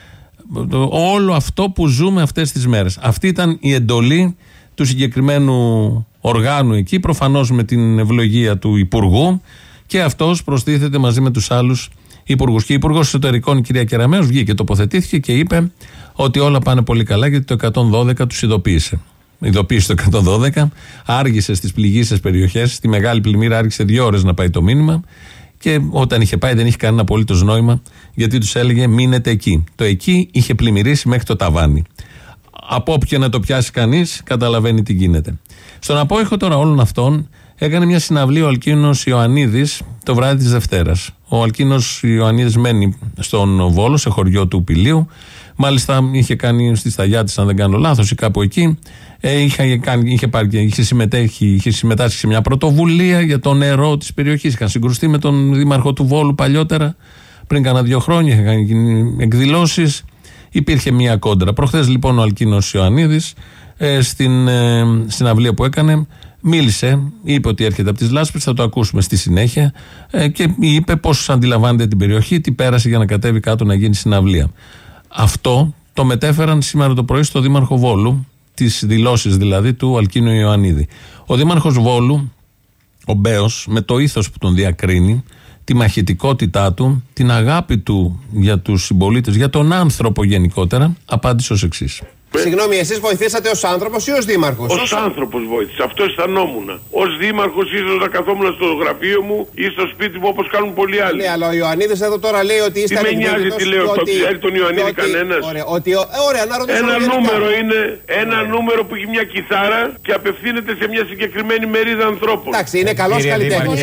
S3: όλο αυτό που ζούμε αυτές τις μέρες. Αυτή ήταν η εντολή του συγκεκριμένου οργάνου εκεί, προφανώς με την ευλογία του Υπουργού, και αυτός προστίθεται μαζί με τους άλλους υπουργούς. Και η Υπουργός Εσωτερικών, η κυρία Κεραμέως, βγήκε, τοποθετήθηκε και είπε ότι όλα πάνε πολύ καλά, γιατί το εκατόν δώδεκα τους ειδοποίησε. Ειδοποίησε το εκατόν δώδεκα, άργησε στις πληγείσες περιοχές. Στη μεγάλη πλημμύρα άργησε δύο ώρες να πάει το μήνυμα, και όταν είχε πάει δεν είχε κανένα απολύτως νόημα, γιατί τους έλεγε μείνετε εκεί. Το εκεί είχε πλημμυρίσει μέχρι το ταβάνι. Από όπου και να το πιάσει κανείς, καταλαβαίνει τι γίνεται. Στον απόϊχο τώρα όλων αυτών έκανε μια συναυλία ο Αλκίνος Ιωαννίδης το βράδυ της Δευτέρας. Ο Αλκίνος Ιωαννίδης μένει στον Βόλο, σε χωριό του Πηλίου. Μάλιστα είχε κάνει στη Σταγιάτης, αν δεν κάνω λάθος, ή κάπου εκεί. Ε, είχε, κάνει, είχε, πάρει, είχε, συμμετέχει, είχε συμμετάσχει σε μια πρωτοβουλία για το νερό της περιοχής. Είχαν συγκρουστεί με τον δήμαρχο του Βόλου παλιότερα, πριν κάνα δύο χρόνια. Είχαν κάνει εκδηλώσεις. Υπήρχε μια κόντρα. Προχθές λοιπόν ο Αλκίνος Ιωαννίδης ε, στην ε, συναυλία που έκανε, μίλησε, είπε ότι έρχεται από τις Λάσπες, θα το ακούσουμε στη συνέχεια, ε, και είπε πώς αντιλαμβάνεται την περιοχή, τι πέρασε για να κατέβει κάτω να γίνει συναυλία. Αυτό το μετέφεραν σήμερα το πρωί στο Δήμαρχο Βόλου, τις δηλώσεις δηλαδή του Αλκίνου Ιωαννίδη. Ο Δήμαρχος Βόλου, ο Μπέος, με το ήθος που τον διακρίνει, τη μαχητικότητά του, την αγάπη του για τους συμπολίτες, για τον άνθρωπο γενικότερα, απάντησε ως εξής.
S20: Συγγνώμη, εσείς βοηθήσατε ως άνθρωπος ή ως δήμαρχος?
S21: Ως άνθρωπος βοήθησα, αυτό αισθανόμουν. Ως δήμαρχος ίσως να καθόμουν στο γραφείο μου ή στο σπίτι μου όπως κάνουν πολλοί άλλοι.
S20: Ναι, αλλά ο Ιωαννίδης εδώ τώρα λέει ότι είστε
S21: ανεκδίκητος. Τι με νοιάζει τι λέω, το ξέρει τον Ιωαννίδη κανένας?
S20: Ωραία, ότι, ωραία, να ρωτήσω.
S21: Ένα νούμερο είναι, ένα νούμερο που έχει μια κιθάρα και απευθύνεται σε μια συγκεκριμένη μερίδα ανθρώπων.
S20: Εντάξει, είναι καλός καλλιτέχνης.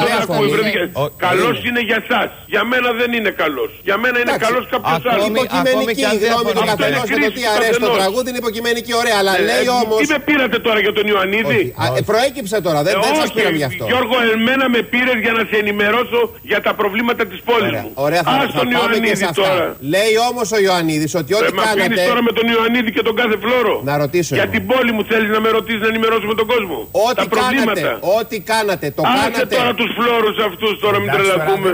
S21: Καλός είναι για εσάς. Για μένα δεν είναι καλός. Για μένα είναι καλός κάποιος άλλος.
S20: Υποκειμενική γνώμη του καθενός για το τι αρέσει το τραγούδι είναι υποκειμενική, ωραία, αλλά λέει όμως.
S21: Τι με πήρατε τώρα για τον Ιωαννίδη?
S20: Προέκυψε τώρα, δεν σας πήραμε γι' αυτό.
S21: Γιώργο, εμένα με πήρες για να σε ενημερώσω για τα προβλήματα της πόλης μου.
S20: Ωραία, θα,
S21: Ας τον Ιωαννίδη τώρα.
S20: Λέει όμως ο Ιωαννίδης ότι ό,τι
S21: κάνατε. Μα πίνεις τώρα με τον Ιωαννίδη και τον κάθε φλόρο.
S20: Να ρωτήσω.
S21: Για την πόλη μου θέλεις να με ρωτήσεις να ενημερώσουμε τον κόσμο?
S20: Ό,τι
S21: τα προβλήματα.
S20: Κάνατε, ό,τι κάνατε, το
S21: Άσε
S20: κάνατε.
S21: τώρα τους φλόρους αυτούς τώρα, μην τρελαθούμε.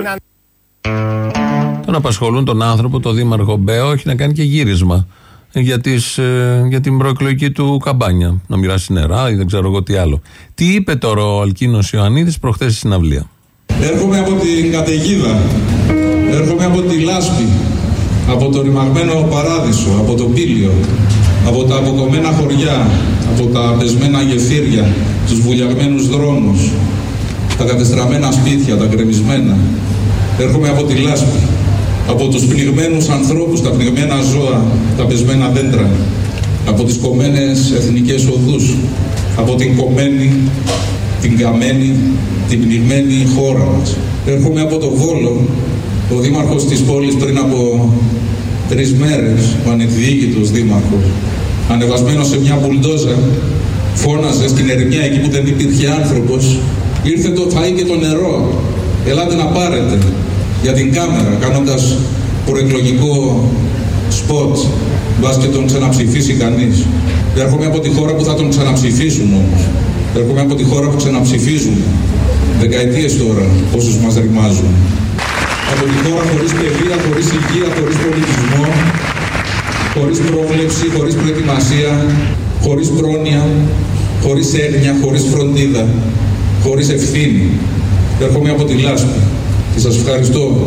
S3: Τον απασχολούν τον άνθρωπο, τον Δήμαρχο Μπέο, έχει να κάνει και γύρισμα για, τις, ε, για την προεκλογική του καμπάνια. Να μοιράσει νερά ή δεν ξέρω εγώ τι άλλο. Τι είπε τώρα ο Αλκίνος Ιωαννίδης προχθές στη συναυλία?
S22: Έρχομαι από την καταιγίδα, έρχομαι από τη λάσπη, από το ρημαγμένο παράδεισο, από το Πήλιο, από τα αποκομμένα χωριά, από τα πεσμένα γεφύρια, τους βουλιαγμένους δρόμους, τα κατεστραμμένα σπίτια, τα γκρεμισμένα. Έρχομαι από τη λάσπη. από τους πνιγμένους ανθρώπους, τα πνιγμένα ζώα, τα πεσμένα δέντρα, από τις κομμένες εθνικές οδούς, από την κομμένη, την καμένη, την πνιγμένη χώρα μας. Έρχομαι από το Βόλο, ο δήμαρχος της πόλης πριν από τρεις μέρες, ο ανεκδιοίκητος δήμαρχος, ανεβασμένος σε μια μπουλντόζα, φώναζε στην ερημιά εκεί που δεν υπήρχε άνθρωπος, ήρθε το φαΐ και το νερό, ελάτε να πάρετε, για την κάμερα, κάνοντας προεκλογικό σποτ, μπας και τον ξαναψηφίσει κανείς. Έρχομαι από τη χώρα που θα τον ξαναψηφίσουν όμως. Έρχομαι από τη χώρα που ξαναψηφίζουν δεκαετίες τώρα όσους μας ρημάζουν. Από τη χώρα χωρίς παιδεία, χωρίς υγεία, χωρίς πολιτισμό, χωρίς πρόβλεψη, χωρίς προετοιμασία, χωρίς πρόνοια, χωρίς έγνοια, χωρίς φροντίδα, χωρίς ευθύνη. Έρχομαι από τη λάσπη και σας ευχαριστώ.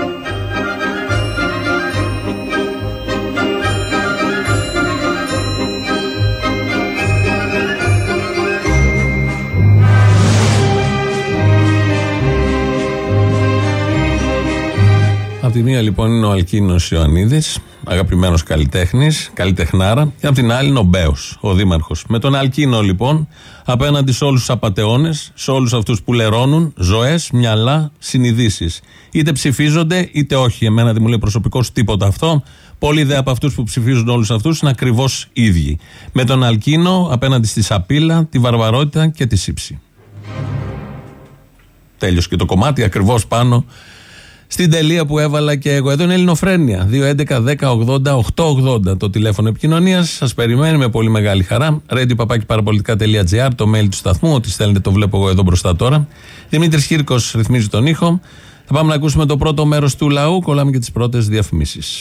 S3: Απ' τη μία λοιπόν είναι ο Αλκίνος Ιωαννίδης, αγαπημένος καλλιτέχνης, καλλιτεχνάρα, και απ' την άλλη είναι ο Μπέος, ο δήμαρχος. Με τον Αλκίνο λοιπόν, απέναντι σε όλους τους απατεώνες, σε όλους αυτούς που λερώνουν ζωές, μυαλά, συνειδήσεις. Είτε ψηφίζονται είτε όχι. Εμένα δεν μου λέει προσωπικώς τίποτα αυτό. Πολλοί δε από αυτούς που ψηφίζουν όλους αυτούς είναι ακριβώς ίδιοι. Με τον Αλκίνο απέναντι στη σαπίλα, τη βαρβαρότητα και τη σύψη. Τέλειος και το κομμάτι ακριβώς πάνω στην τελεία που έβαλα και εγώ. Εδώ είναι Ελληνοφρένεια. δύο έντεκα δέκα ογδόντα οκτακόσια ογδόντα το τηλέφωνο επικοινωνίας. Σας περιμένει με πολύ μεγάλη χαρά. radio παπάκι παραπολιτικά τελεία τζι άρ, το mail του σταθμού. Ό,τι στέλνετε το βλέπω εγώ εδώ μπροστά τώρα. Δημήτρης Κύρκος ρυθμίζει τον ήχο. Θα πάμε να ακούσουμε το πρώτο μέρος του λαού. Κολλάμε και τις πρώτες διαφημίσεις.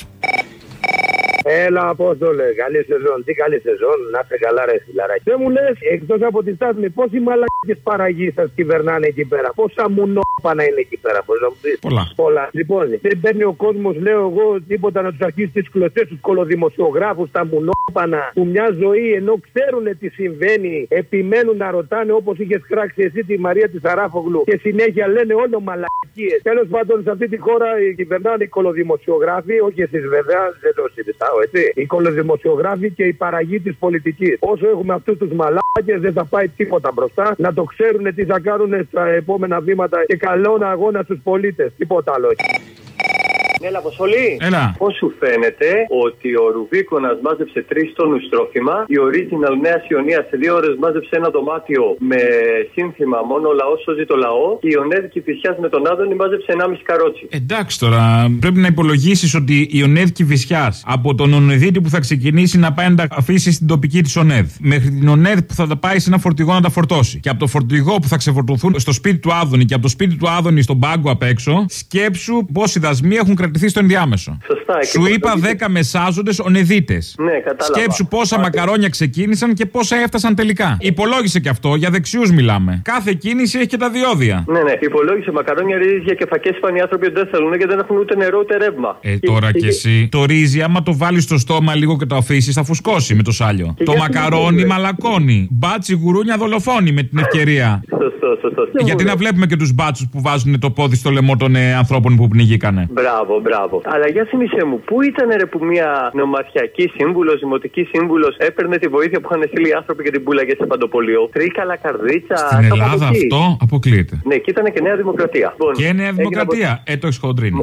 S1: Έλα, Απόστολε, καλή σεζόν. Τι καλή σεζόν, να είστε καλά, ρε φιλαράκι. Δεν μου λες, εκτός από τη στάθμη, πόσοι μαλακές παραγείς σας κυβερνάνε εκεί πέρα? Πόσα μουνόπανα είναι εκεί πέρα, πώς να μου πεις?
S4: Πολλά.
S1: Πολλά. Λοιπόν, δεν παίρνει ο κόσμος, λέω εγώ, τίποτα να τους αρχίσει τις κλωτσές, τους κολοδημοσιογράφους, τα μουνόπανα, που μια ζωή ενώ ξέρουν τι συμβαίνει, επιμένουν να ρωτάνε όπως είχες κράξει εσύ τη Μαρία τη Σαράφογλου και συνέχεια λένε όλο μαλακίες. Τέλος πάντων, σε αυτή τη χώρα κυβερνάνε οι κολοδημοσιογράφοι, όχι εσείς βέβαια, δεν το συζητάω. Έτσι. Οι κολοδημοσιογράφοι και η παραγή της πολιτικής. Όσο έχουμε αυτούς τους μαλάκες, δεν θα πάει τίποτα μπροστά. Να το ξέρουν τι θα κάνουν στα επόμενα βήματα και καλόν αγώνα στους πολίτες. Τίποτα άλλο.
S23: Έλα, Αποστολή.
S4: Έλα.
S23: Πώς σου φαίνεται ότι ο Ρουβίκονας μάζεψε τρεις τόνους τρόφιμα, η Original Νέας Ιωνίας σε δύο ώρες μάζεψε ένα δωμάτιο με σύνθημα μόνο ο λαός σώζει το λαό, και η Ονέδ Κηφισιάς με τον Άδωνη μάζεψε ενάμιση καρότσι.
S4: Εντάξει τώρα, πρέπει να υπολογίσεις ότι η Ονέδ Κηφισιάς από τον Ονεδίτη που θα ξεκινήσει να πάει να τα αφήσει στην τοπική της Ονέδ, μέχρι την Ονέδ που θα τα πάει σε ένα φορτηγό να τα φορτώσει, και από το φορτηγό που θα ξεφορτωθούν στο σπίτι του Άδωνη και από το σπίτι του Άδωνη στον πάγκο απ' έξω, σκέψου πόσοι δασμοί έχουν κρατηθεί στο ενδιάμεσο.
S23: Σωστά.
S4: Σου είπα δέκα μεσάζοντες ονεδίτες.
S23: Ναι, κατάλαβα.
S4: Σκέψου πόσα μακαρόνια ξεκίνησαν και πόσα έφτασαν τελικά. Υπολόγισε και αυτό, για δεξιούς μιλάμε. Κάθε κίνηση έχει και τα διόδια.
S23: Ναι, ναι. Υπολόγισε μακαρόνια, ρύζια και φακές, είπαν οι άνθρωποι ότι δεν θέλουν και δεν έχουν ούτε νερό ούτε ρεύμα.
S4: Ε, τώρα κι εσύ. Το ρύζι, άμα το βάλεις στο στόμα λίγο και το αφήσεις, θα φουσκώσει με το σάλιο. Και το μακαρόνι μαλακώνει. Μπάτσι γουρούνια δολοφόνη με την ευκαιρία.
S23: Σωστό, σωστό.
S4: Γιατί να βλέπουμε και τους μπάτσους που βάζουν το πόδι στο λαιμό των ε, ανθρώπων που πνιγήκανε.
S23: Μπράβο, μπράβο. Αλλά για θυμίσέ μου, πού ήταν ρε που μια νομαρχιακή σύμβουλος, δημοτική σύμβουλος έπαιρνε τη βοήθεια που είχαν στείλει οι άνθρωποι και την πουλάγε σε παντοπολείο? Τρίκαλα, Καρδίτσα.
S4: Στην Ελλάδα αυτό αποκλείεται.
S23: Ναι, και ήταν και Νέα Δημοκρατία.
S4: Και Νέα Δημοκρατία. Από... Ε, το έχεις χοντρίνει.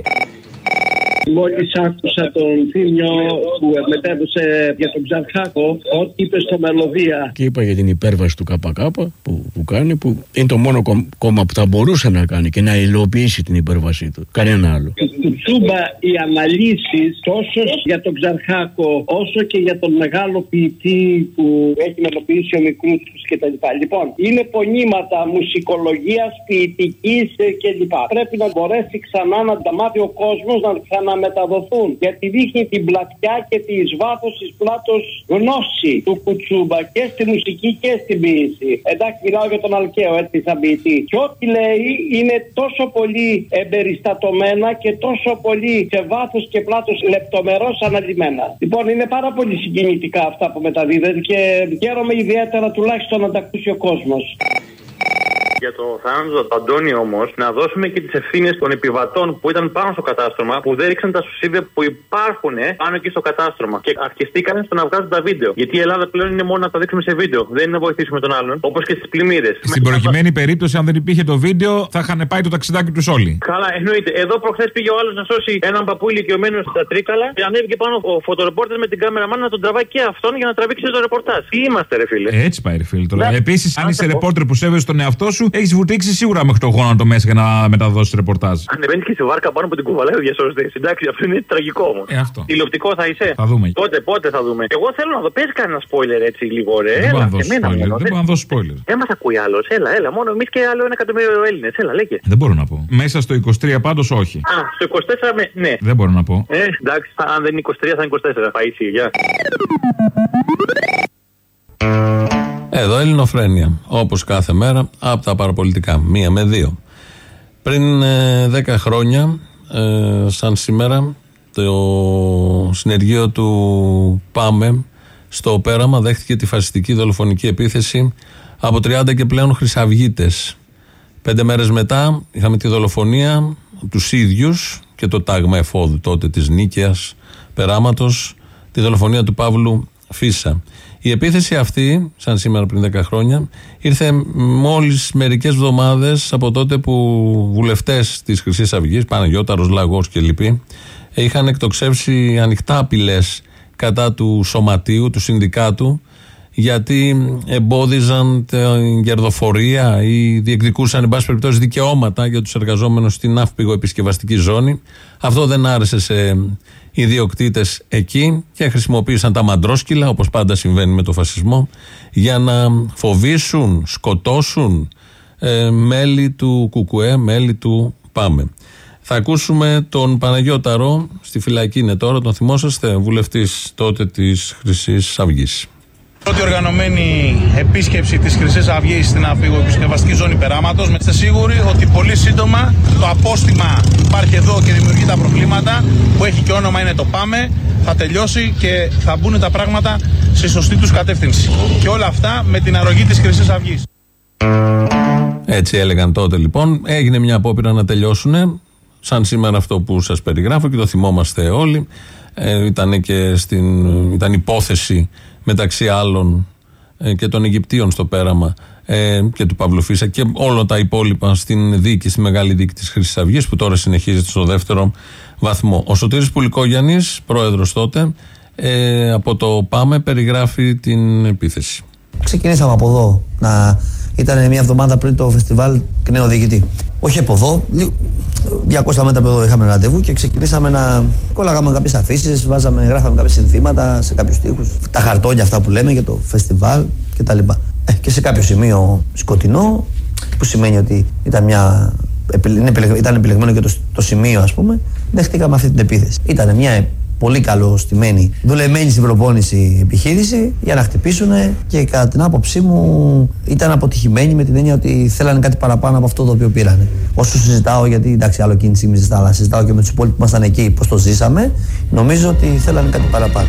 S24: Μόλις άκουσα τον Θήμιο που μετέδωσε για τον Ξαρχάκο, ό,τι είπε στο Μελωδία.
S25: Και είπα για την υπέρβαση του ΚΚ που, που κάνει, που είναι το μόνο κόμμα που θα μπορούσε να κάνει και να υλοποιήσει την υπέρβασή του. Κανένα άλλο.
S24: Κουτσούμπα, οι αναλύσεις τόσο για τον Ξαρχάκο όσο και για τον μεγάλο ποιητή που έχει μελοποιήσει ο Μικρούτσικος κτλ. Λοιπόν, είναι πονήματα μουσικολογίας, ποιητικής κλπ. Πρέπει να μπορέσει ξανά να τα μάθει ο κόσμος, να ξαναμεταδοθούν. Γιατί δείχνει την πλατιά και τη εις βάθος εις πλάτος γνώση του Κουτσούμπα και στη μουσική και στην ποίηση. Εντάξει, μιλάω για τον Αλκαίο, έτσι, σαν ποιητή. Και ό,τι λέει είναι τόσο πολύ εμπεριστατωμένα και τόσο πολύ σε βάθος και πλάτος λεπτομερώς αναλυμένα. Λοιπόν, είναι πάρα πολύ συγκινητικά αυτά που μεταδίδεται και χαίρομαι ιδιαίτερα τουλάχιστον να τα ακούσει ο κόσμος.
S2: Για το θάνατο του Αντώνη όμως, να δώσουμε και τις ευθύνες των επιβατών που ήταν πάνω στο κατάστρωμα, που δεν ρίξαν τα σουσίδια που υπάρχουν πάνω εκεί στο κατάστρωμα. Και αρκεστήκαν στο να βγάζουν τα βίντεο. Γιατί η Ελλάδα πλέον είναι μόνο να τα δείξουμε σε βίντεο. Δεν είναι να βοηθήσουμε τον άλλον. Όπως και στις πλημμύρες.
S4: Στην προκειμένη περίπτωση, αν δεν υπήρχε το βίντεο, θα είχαν πάει το ταξιδάκι τους όλοι.
S2: Καλά, εννοείται. Εδώ προχθές πήγε ο άλλος να σώσει έναν παππού ηλικιωμένο στα Τρίκαλα και ανέβηκε πάνω ο φωτορεπόρτερ με την κάμερα μάνα να τον τραβάει και αυτόν για να τραβήξει το ρεπορτάζ. Τι είμαστε, ρε φίλε.
S4: Έτσι πάει, ρε φίλε. Επίσης, αν είσαι ρεπόρτερ που σέβεσαι τον εαυτό σου, έχεις βουτήξει σίγουρα μέχρι το γόνατο μέσα για να μεταδώσει ρεπορτάζ.
S2: Ανεβαίνει και σε βάρκα πάνω από την κουβαλάει ο διασώστης. Εντάξει, αυτό είναι τραγικό όμως.
S4: Ε, αυτό.
S2: Τηλεοπτικό θα είσαι.
S4: Θα δούμε.
S2: Πότε, πότε θα δούμε. Εγώ θέλω να δω. Πες κανένα spoiler έτσι λίγο, ρε.
S4: Δεν μπορώ να δώσω spoiler. Δεν μπορώ να δώσω spoiler.
S2: Δεν μας ακούει άλλος. Έλα, έλα. Μόνο εμείς και άλλο ένα εκατομμύριο Έλληνες. Έλα, λέγε.
S4: Δεν μπορώ να πω. Μέσα στο είκοσι τρία πάντως όχι.
S2: Α, στο είκοσι τέσσερα με... ναι.
S4: Δεν μπορώ να πω.
S2: Ε, εντάξει, αν δεν είναι είκοσι τρία θα είναι είκοσι τέσσερα. Παΐσι, γεια.
S3: Εδώ Ελληνοφρένεια, όπως κάθε μέρα, από τα παραπολιτικά, μία με δύο. Πριν ε, δέκα χρόνια, ε, σαν σήμερα, το συνεργείο του ΠΑΜΕ στο Πέραμα δέχτηκε τη φασιστική δολοφονική επίθεση από τριάντα και πλέον χρυσαυγίτες. Πέντε μέρες μετά είχαμε τη δολοφονία τους ίδιους και το τάγμα εφόδου τότε της Νίκαιας Περάματος, τη δολοφονία του Παύλου Φίσα. Η επίθεση αυτή, σαν σήμερα πριν δέκα χρόνια, ήρθε μόλις μερικές εβδομάδες από τότε που βουλευτές της Χρυσής Αυγής, Παναγιώταρος, Λαγός και λοιποί, είχαν εκτοξεύσει ανοιχτά απειλές κατά του σωματείου, του συνδικάτου, γιατί εμπόδιζαν την κερδοφορία ή διεκδικούσαν, εν πάση περιπτώσει, δικαιώματα για τους εργαζόμενους στην ναυπηγοεπισκευαστική ζώνη. Αυτό δεν άρεσε σε ιδιοκτήτες εκεί και χρησιμοποίησαν τα μαντρόσκυλα, όπως πάντα συμβαίνει με το φασισμό, για να φοβήσουν, σκοτώσουν ε, μέλη του ΚΚΕ, μέλη του ΠΑΜΕ. Θα ακούσουμε τον Παναγιώταρο, στη φυλακή είναι τώρα, τον θυμόσαστε, βουλευτής τότε της Χρυσής Αυγής.
S5: Πρώτη οργανωμένη επίσκεψη της Χρυσής Αυγής στην ναυπηγοεπισκευαστική ζώνη Περάματος. Είστε σίγουροι ότι πολύ σύντομα το απόστημα υπάρχει εδώ και δημιουργεί τα προβλήματα, που έχει και όνομα, είναι το ΠΑΜΕ, θα τελειώσει και θα μπουν τα πράγματα στη σωστή τους κατεύθυνση. Και όλα αυτά με την αρρωγή της Χρυσής Αυγής.
S3: Έτσι έλεγαν τότε λοιπόν. Έγινε μια απόπειρα να τελειώσουν, σαν σήμερα αυτό που σας περιγράφω και το θυμόμαστε όλοι. Ε, ήταν και στην ήταν υπόθεση μεταξύ άλλων ε, και των Αιγυπτίων στο Πέραμα ε, και του Παύλου Φίσα και όλα τα υπόλοιπα στην δίκη, στη μεγάλη δίκη της Χρυσής Αυγής, που τώρα συνεχίζεται στο δεύτερο βαθμό. Ο Σωτήρης Πουλικόγιαννης, πρόεδρος τότε, ε, από το ΠΑΜΕ, περιγράφει την επίθεση.
S6: Ξεκινήσαμε από εδώ. Να... Ήταν μια εβδομάδα πριν το φεστιβάλ νέο διοικητή. Όχι από εδώ, διακόσια μέτρα από εδώ είχαμε ραντεβού και ξεκινήσαμε να κόλλαγαμε κάποιες αφήσεις, βάζαμε, γράφαμε κάποια συνθήματα σε κάποιους τοίχους. Τα χαρτόνια αυτά που λέμε για το φεστιβάλ κτλ. Ε, και σε κάποιο σημείο σκοτεινό, που σημαίνει ότι ήταν, μια, ήταν επιλεγμένο και το, το σημείο, ας πούμε, δεχτήκαμε αυτή την επίθεση. Ήταν μια πολύ καλοστημένη, δουλεμένη στην προπόνηση επιχείρηση για να χτυπήσουν και κατά την άποψή μου ήταν αποτυχημένοι με την έννοια ότι θέλανε κάτι παραπάνω από αυτό το οποίο πήρανε. Όσο συζητάω, γιατί εντάξει, άλλο εκείνη τη στιγμή συζητάω, αλλά συζητάω και με τους υπόλοιπους που ήμασταν εκεί, πώς το ζήσαμε, νομίζω ότι θέλανε κάτι παραπάνω.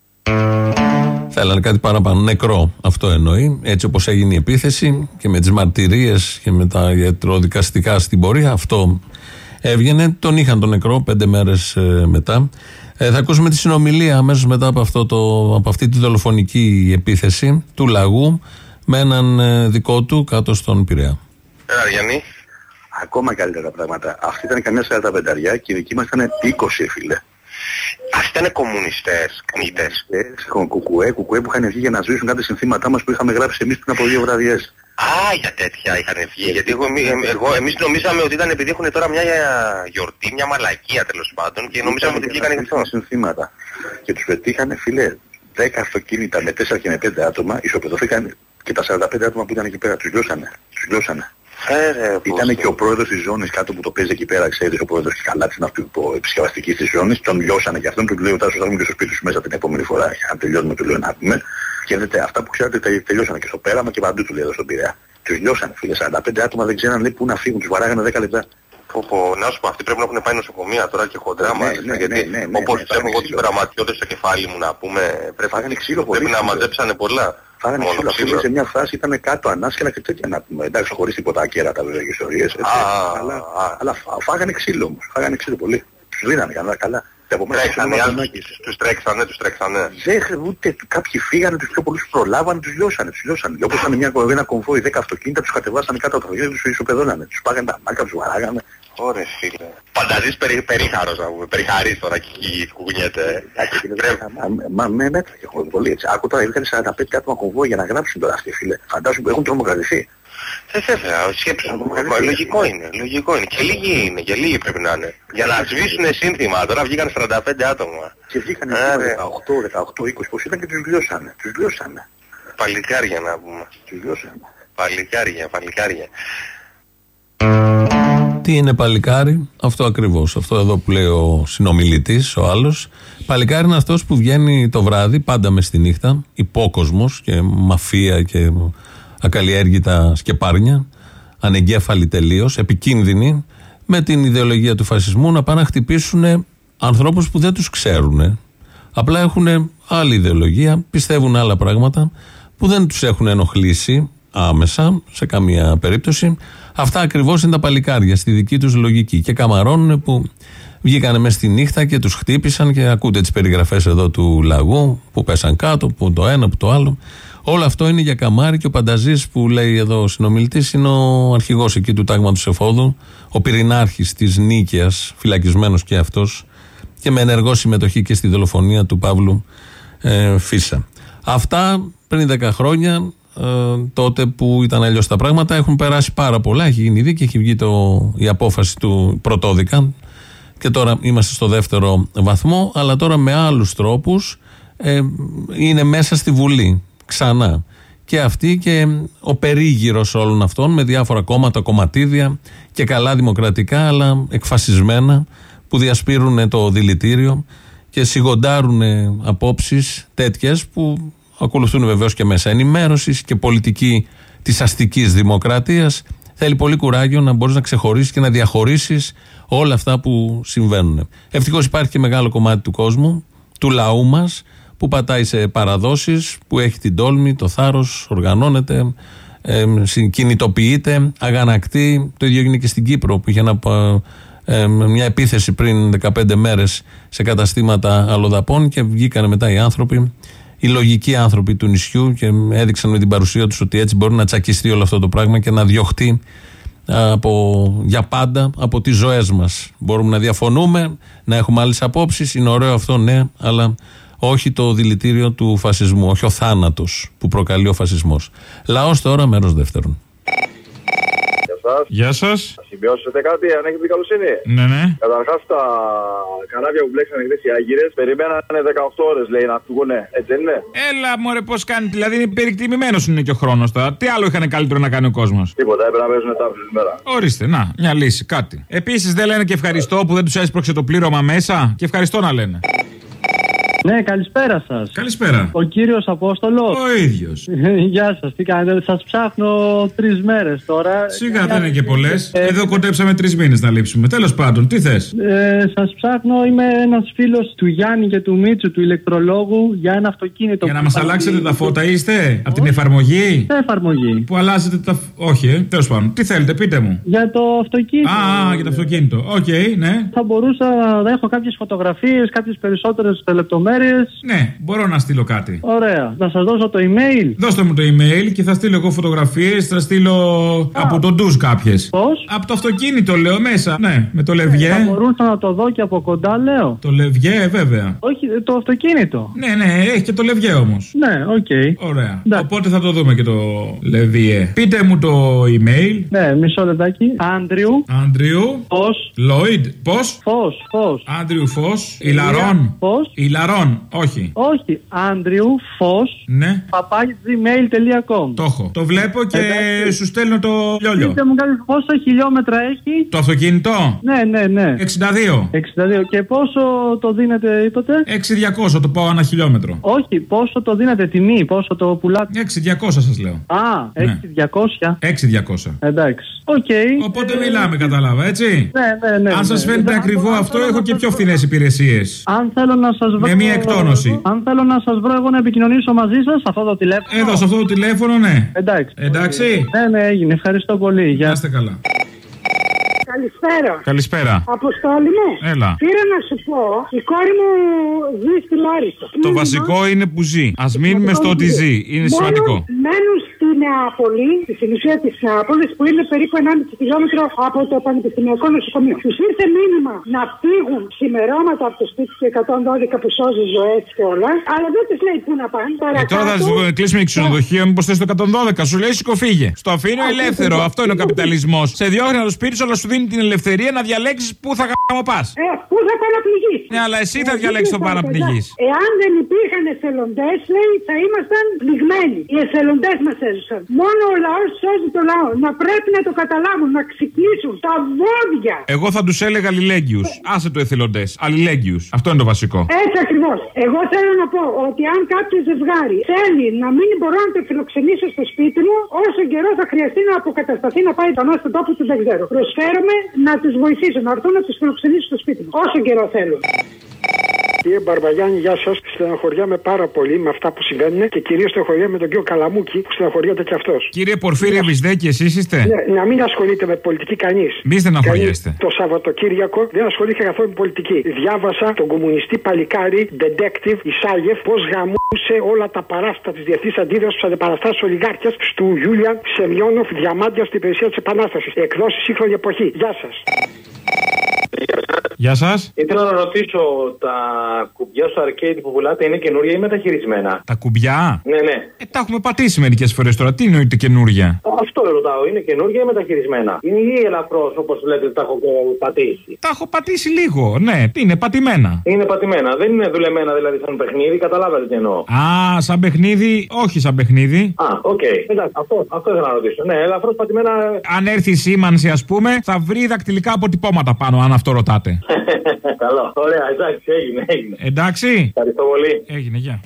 S3: Θέλανε κάτι παραπάνω. Νεκρό, αυτό εννοεί. Έτσι όπως έγινε η επίθεση και με τις μαρτυρίες και με τα ιατροδικαστικά στην πορεία, αυτό έβγαινε. Τον είχαν τον νεκρό πέντε μέρες ε, μετά. Ε, θα ακούσουμε τη συνομιλία αμέσως μετά από, αυτό το, από αυτή τη δολοφονική επίθεση του λαγού με έναν ε, δικό του κάτω στον Πειραιά.
S8: Έλα Γιάννη. Ακόμα καλύτερα πράγματα. Αυτή ήταν καμιά σαράντα πενταριά και η δική μας ήταν είκοσι, φίλε. Αυτοί ήταν κομμουνιστές, κνήτες. Κουκουέ, κουκουέ που είχαν βγει για να σβήσουν κάποια συνθήματά μας που είχαμε γράψει εμείς πριν από δύο βραδιές.
S10: Α, για τέτοια είχαν βγει. Γιατί εγώ, εγώ, εμείς νομίζαμε ότι ήταν επειδή έχουν τώρα μια γιορτή, μια μαλακία τέλος πάντων και νομίζαμε ότι βγήκαν γι' αυτό.
S8: Συνθήματα. Και τους πετύχανε, φίλε, δέκα αυτοκίνητα με τέσσερα και με πέντε άτομα, ισοπεδωθήκαν και τα σαράντα πέντε άτομα που ήταν εκεί πέρα. Τους λιώσανε. Τους λιώσανε. Ήταν και ο πρόεδρος της ζώνης κάτω που το παίζει εκεί πέρα, ξέρεις, ο πρόεδρος της καλά της ναυπηγοεπισκευαστικής της ζώνης, τον λιώσανε και αυτόν του λέει ότι θα και στο σπίτι σου μέσα την επόμενη φορά. Αν τελειώνουμε, του λέω να πούμε. Και λέτε, αυτά που ξέρετε τελειώσανε και στο Πέραμα και παντού του λέει εδώ στον Πειραιά. Τους λιώσανε, φίλε, σαράντα πέντε άτομα δεν ξέραν λέει, πού να φύγουν, τους βαράγανε δέκα λεπτά.
S10: Πω, πω, να σου πω, αυτοί πρέπει να έχουν πάει νοσοκομεία τώρα και χοντρά
S8: ναι,
S10: μας.
S8: ναι,
S10: γιατί
S8: ναι, ναι, ναι,
S10: όπως
S8: ναι,
S10: τους έχω εγώ τους πειραματιώτες στο κεφάλι μου να πούμε, πρέπει,
S8: ξύλο,
S10: πρέπει να μαζέψανε πολλά.
S8: Φάγανε ξύλο, αυτό σε μια φάση ήταν κάτω ανάσκελα και τέτοια να πούμε. Εντάξει, χωρίς τίποτα ακέρατα βέβαια και ιστορίες. Αλλά, αλλά φάγανε ξύλο όμως, φάγανε ξύλο πολύ. Τους δίνανε καλά, καλά.
S10: Τρέξανε, τους τρέξανε, τους τρέξανε.
S8: Δεν, ούτε κάποιοι φύγανε, τους πιο πολλούς προλάβανε, τους λιώσανε, τους λιώσανε. Όπως ήταν μια, ένα κομβόι, δέκα αυτοκίνητα, τους κατεβάσανε κάτω από το αυτοκίνητα, τους ισοπεδώνανε. Τους πάγανε τα μάρκα, τους βαράγανε.
S10: Ωραία φίλε. Φανταζείς περί, περίχαρος να πούμε, περιχαρείς τώρα και κουκουνιέται.
S8: Μα με μέτρα και έχω πολύ έτσι. Άκου τώρα, είχαν σαράντα πέντε άτομα κομβόι για να γράψουν τώρα αυτοί φίλε. Φαντάζομαι που έχουν τρομοκρατηθεί.
S10: Ε, βέβαια, σκέψου, λογικό είναι, λογικό είναι. Και λίγοι είναι, και λίγοι πρέπει να είναι. Για να σβήσουν σύνθημα, τώρα βγήκαν σαράντα πέντε άτομα.
S8: Και βγήκαν δεκαοκτώ, δεκαοκτώ, είκοσι πως ήταν και τους λιώσανε. Τους λιώσανε.
S10: Παλικάρια να πούμε.
S8: Τους λιώσανε.
S10: Παλικάρια, παλικάρια.
S3: Τι είναι παλικάρι? Αυτό ακριβώς. Αυτό εδώ που λέει ο συνομιλητής, ο άλλος. Παλικάρι είναι αυτός που βγαίνει το βράδυ, πάντα μες τη νύχτα, υπόκοσμος και μαφία και ακαλλιέργητα σκεπάρνια, ανεγκέφαλοι τελείως, επικίνδυνοι, με την ιδεολογία του φασισμού να πάνε να χτυπήσουν ανθρώπους που δεν τους ξέρουν. Απλά έχουν άλλη ιδεολογία, πιστεύουν άλλα πράγματα που δεν τους έχουν ενοχλήσει άμεσα σε καμία περίπτωση. Αυτά ακριβώς είναι τα παλικάρια στη δική τους λογική. Και καμαρώνουν που βγήκανε μες στη νύχτα και τους χτύπησαν και ακούτε τις περιγραφές εδώ του λαγού που πέσαν κάτω, που το ένα, που το άλλο. Όλο αυτό είναι για καμάρι και ο Πανταζής που λέει εδώ ο συνομιλητής είναι ο αρχηγός εκεί του τάγματος εφόδου, ο πυρηνάρχης της Νίκαιας, φυλακισμένος και αυτός και με ενεργό συμμετοχή και στη δολοφονία του Παύλου ε, Φίσα. Αυτά πριν δέκα χρόνια, ε, τότε που ήταν αλλιώς τα πράγματα, έχουν περάσει πάρα πολλά, έχει γίνει δίκη, έχει βγει το, η απόφαση του πρωτόδικα και τώρα είμαστε στο δεύτερο βαθμό, αλλά τώρα με άλλους τρόπους ε, είναι μέσα στη Βουλή. Ξανά. Και αυτή και ο περίγυρος όλων αυτών με διάφορα κόμματα, κομματίδια και καλά δημοκρατικά αλλά εκφασισμένα που διασπείρουν το δηλητήριο και σιγοντάρουν απόψεις τέτοιες που ακολουθούν βεβαίως και μέσα ενημέρωσης και πολιτική της αστικής δημοκρατίας. Θέλει πολύ κουράγιο να μπορείς να ξεχωρίσεις και να διαχωρίσεις όλα αυτά που συμβαίνουν. Ευτυχώς υπάρχει και μεγάλο κομμάτι του κόσμου, του λαού μας, που πατάει σε παραδόσεις, που έχει την τόλμη, το θάρρος, οργανώνεται, ε, κινητοποιείται, αγανακτεί. Το ίδιο έγινε και στην Κύπρο που είχε ένα, ε, μια επίθεση πριν δεκαπέντε μέρες σε καταστήματα αλλοδαπών και βγήκαν μετά οι άνθρωποι, οι λογικοί άνθρωποι του νησιού και έδειξαν με την παρουσία τους ότι έτσι μπορεί να τσακιστεί όλο αυτό το πράγμα και να διωχτεί από, για πάντα από τις ζωές μας. Μπορούμε να διαφωνούμε, να έχουμε άλλες απόψεις, είναι ωραίο αυτό, ναι, αλλά όχι το δηλητήριο του φασισμού, όχι ο θάνατος που προκαλεί ο φασισμός. Λαός τώρα, μέρος δεύτερον.
S4: Γεια σας.
S7: Θα σημειώσετε κάτι, αν έχετε την καλοσύνη.
S4: Ναι, ναι.
S7: Καταρχάς τα κανάλια που μπλέξανε χθες οι Άγκυρες περιμένανε δεκαοκτώ ώρες, λέει, να φύγουνε. Έτσι δεν είναι?
S4: Έλα, μωρέ, πώς κάνει. Δηλαδή είναι περικτιμημένος είναι και ο χρόνος τώρα. Τι άλλο είχαν καλύτερο να κάνει ο κόσμος?
S7: Τίποτα, έπρεπε να παίζουν τα μέρα.
S4: Ορίστε, να, μια λύση, κάτι. Επίσης δεν λένε και ευχαριστώ που δεν τους έσπρωξε το πλήρωμα μέσα. Και ευχαριστώ να λένε.
S11: Ναι, καλησπέρα σας.
S4: Καλησπέρα.
S11: Ο κύριος Απόστολος.
S4: Ο ίδιος.
S11: Γεια σας, τι κάνετε? Σας ψάχνω τρεις μέρες τώρα.
S4: Σιγά δεν είναι και πολλές. Ε, Εδώ κοντέψαμε τρεις μήνες να λείψουμε. Τέλος πάντων, τι θες?
S11: Ε, σας ψάχνω, είμαι ένας φίλος του Γιάννη και του Μίτσου, του ηλεκτρολόγου, για ένα αυτοκίνητο.
S4: Για να μας αλλάξετε τα φώτα είστε? Από την εφαρμογή?
S11: Τι εφαρμογή?
S4: Που αλλάζετε τα. Όχι, ε, τέλος πάντων. Τι θέλετε, πείτε μου.
S11: Για το αυτοκίνητο.
S4: Α, α για το αυτοκίνητο. Οκ, okay, ναι.
S11: Θα μπορούσα να έχω κάποιες φωτογραφίες, κάποιες περισσότερες λεπτομέρειες.
S4: Ναι, μπορώ να στείλω κάτι.
S11: Ωραία. Να σας δώσω το email.
S4: Δώστε μου το email και θα στείλω εγώ φωτογραφίες. Θα στείλω Α. από το ντουζ κάποιες.
S11: Πώς?
S4: Από το αυτοκίνητο, λέω μέσα. Ναι, με το λευγέ.
S11: Θα μπορούσα να το δω και από κοντά, λέω.
S4: Το λευγέ, βέβαια.
S11: Όχι, το αυτοκίνητο.
S4: Ναι, ναι, έχει και το λευγέ όμως.
S11: Ναι, οκ. Okay.
S4: Ωραία. Ναι. Οπότε θα το δούμε και το λευγέ. Πείτε μου το email.
S11: Ναι, μισό λεπτάκι. Άντριου.
S4: Άντριου.
S11: Πώς.
S4: Λόιντ. Πώς.
S11: Φως. Φως.
S4: Άντριου Φως. Ηλαρών.
S11: Πώς.
S4: Ηλαρών. Λοιπόν, όχι.
S11: Όχι. Άντριου Φως.
S4: Ναι.
S11: παπάκι τζι μέιλ τελεία κομ.
S4: Το έχω. Το βλέπω και εντάξει, σου στέλνω το λιόλιο.
S11: Πείτε μου κάποιο πόσα χιλιόμετρα έχει.
S4: Το αυτοκίνητο.
S11: Ναι, ναι, ναι.
S4: εξήντα δύο.
S11: εξήντα δύο. Και πόσο το δίνετε, είπατε?
S4: έξι χιλιάδες διακόσια το πάω ένα χιλιόμετρο.
S11: Όχι, πόσο το δίνετε, τιμή, πόσο το πουλάτε?
S4: έξι χιλιάδες διακόσια σας λέω.
S11: Α, έξι χιλιάδες διακόσια.
S4: έξι χιλιάδες διακόσια.
S11: Εντάξει. Okay.
S4: Οπότε μιλάμε, κατάλαβα, έτσι.
S11: Ναι, ναι, ναι.
S4: Αν σας φαίνεται ναι, ακριβό ναι, αυτό, έχω και πιο φθηνές υπηρεσίες.
S11: Αν θέλω να σας βρω.
S4: Με μία εκτόνωση.
S11: Αν θέλω να σας βρω, εγώ να επικοινωνήσω μαζί σας, αυτό το τηλέφωνο.
S4: Εδώ, σε αυτό το τηλέφωνο, ναι.
S11: Εντάξει.
S4: Εντάξει.
S11: Ναι, ναι, έγινε. Ευχαριστώ πολύ.
S4: Γεια. Να είστε καλά.
S9: Καλησπέρα.
S4: Καλησπέρα.
S9: Αποστόλη μου.
S4: Έλα.
S9: Πήρα να σου πω, η κόρη μου ζει στη Λάρισα.
S4: Το Μήνυμα. βασικό είναι που ζει. Ας μείνουμε στο ότι ζει. Είναι
S9: Μόνο
S4: σημαντικό.
S9: Μένουν στη Νεάπολη, στη συνουσία της Νεάπολης, που είναι περίπου ενάμιση χιλιόμετρο από το Πανεπιστημιακό Νοσοκομείο. Τους ήρθε μήνυμα να φύγουν ξημερώματα από το σπίτι του εκατόν δώδεκα που σώζει ζωές και όλα, αλλά δεν τους λέει πού να πάνε.
S4: Και τώρα θα κλείσουμε η ξενοδοχεία, μήπως θες το εκατόν δώδεκα, σου λέει σηκωφύγε. Στο αφήνω ελεύθερο, αυτό είναι ο καπιταλισμός. Σε διώχνει από το σπίτι σου, αλλά σου δίνει την ελευθερία να διαλέξεις πού θα πας.
S9: Ε, πού θα παραπληγείς.
S4: Ναι, αλλά εσύ θα διαλέξεις τον παραπληγείς.
S9: Εάν δεν υπήρχαν εθελοντές, λέει, θα ήμασταν πληγμένοι. Οι εθελοντές μας έζησαν. Μόνο ο λαός σώζει το λαό. Να πρέπει να το καταλάβουν, να ξυπνήσουν τα βόδια.
S4: Εγώ θα τους έλεγα αλληλέγγυους. Άσε το εθελοντές. Αλληλέγγυους. Αυτό είναι το βασικό.
S9: Έτσι ακριβώς. Εγώ θέλω να πω ότι αν κάποιο ζευγάρι θέλει να μην μπορώ να το φιλοξενήσω στο σπίτι μου, όσο καιρό θα χρειαστεί να αποκατασταθεί να πάει πάνω στον τόπο του, δεν ξέρω. Προσφέρομαι να τους βοηθήσω, να έρθουν να τους φιλοξενήσω στο σπίτι μου. Όσο καιρό θέλω.
S1: Κύριε Μπαρμπαγιάννη, γεια σας. Στεναχωριάμαι πάρα πολύ με αυτά που συμβαίνουν και κυρίως στεναχωριάμαι με τον κύριο Καλαμούκη που στεναχωριέται και αυτός.
S4: Κύριε Πορφύριο Βυσδέκη, εσείς είστε.
S1: Ναι, να μην ασχολείται με πολιτική κανείς.
S4: Μη στεναχωριέστε.
S1: Το Σαββατοκύριακο δεν ασχολήθηκε καθόλου με πολιτική. Διάβασα τον κομμουνιστή παλικάρι, detective Ισάγεφ, πώς γαμούσε όλα τα παράστα της διεθνής αντίδρασης στους αντιπαραστάσεις ολιγάρχες του Γιούλιαν Σεμιόνοφ Διαμάντια στην υπηρεσία της Επανάστασης. Εκδόσεις σύγχρονη εποχή. Γεια σας.
S4: Γεια σας.
S2: Ήθελα να ρωτήσω, τα κουμπιά στο arcade που πουλάτε είναι καινούρια ή μεταχειρισμένα?
S4: Τα κουμπιά?
S2: Ναι, ναι.
S4: Ε, τα έχουμε πατήσει μερικές φορές τώρα. Τι εννοείται καινούρια?
S2: Αυτό ρωτάω. Είναι καινούρια ή μεταχειρισμένα? Είναι ή ελαφρώς, όπως λέτε, τα έχω πατήσει?
S4: Τα έχω πατήσει λίγο, ναι. Τι είναι, πατημένα.
S2: Είναι πατημένα. Δεν είναι δουλεμένα δηλαδή σαν παιχνίδι, καταλάβατε τι εννοώ.
S4: Α, σαν παιχνίδι, όχι σαν παιχνίδι.
S2: Α, οκ. Okay. Εντάξει, αυτό, αυτό ήθελα να ρωτήσω. Ναι, ελαφρώς πατημένα.
S4: Αν έρθει η σήμανση, ας πούμε, θα βρει δακτυλικά αποτυπώματα πάνω, αν αυτό ρωτάτε.
S2: Καλό, ωραία, εντάξει, έγινε, έγινε.
S4: Εντάξει.
S2: Ευχαριστώ πολύ.
S4: Έγινε, γεια.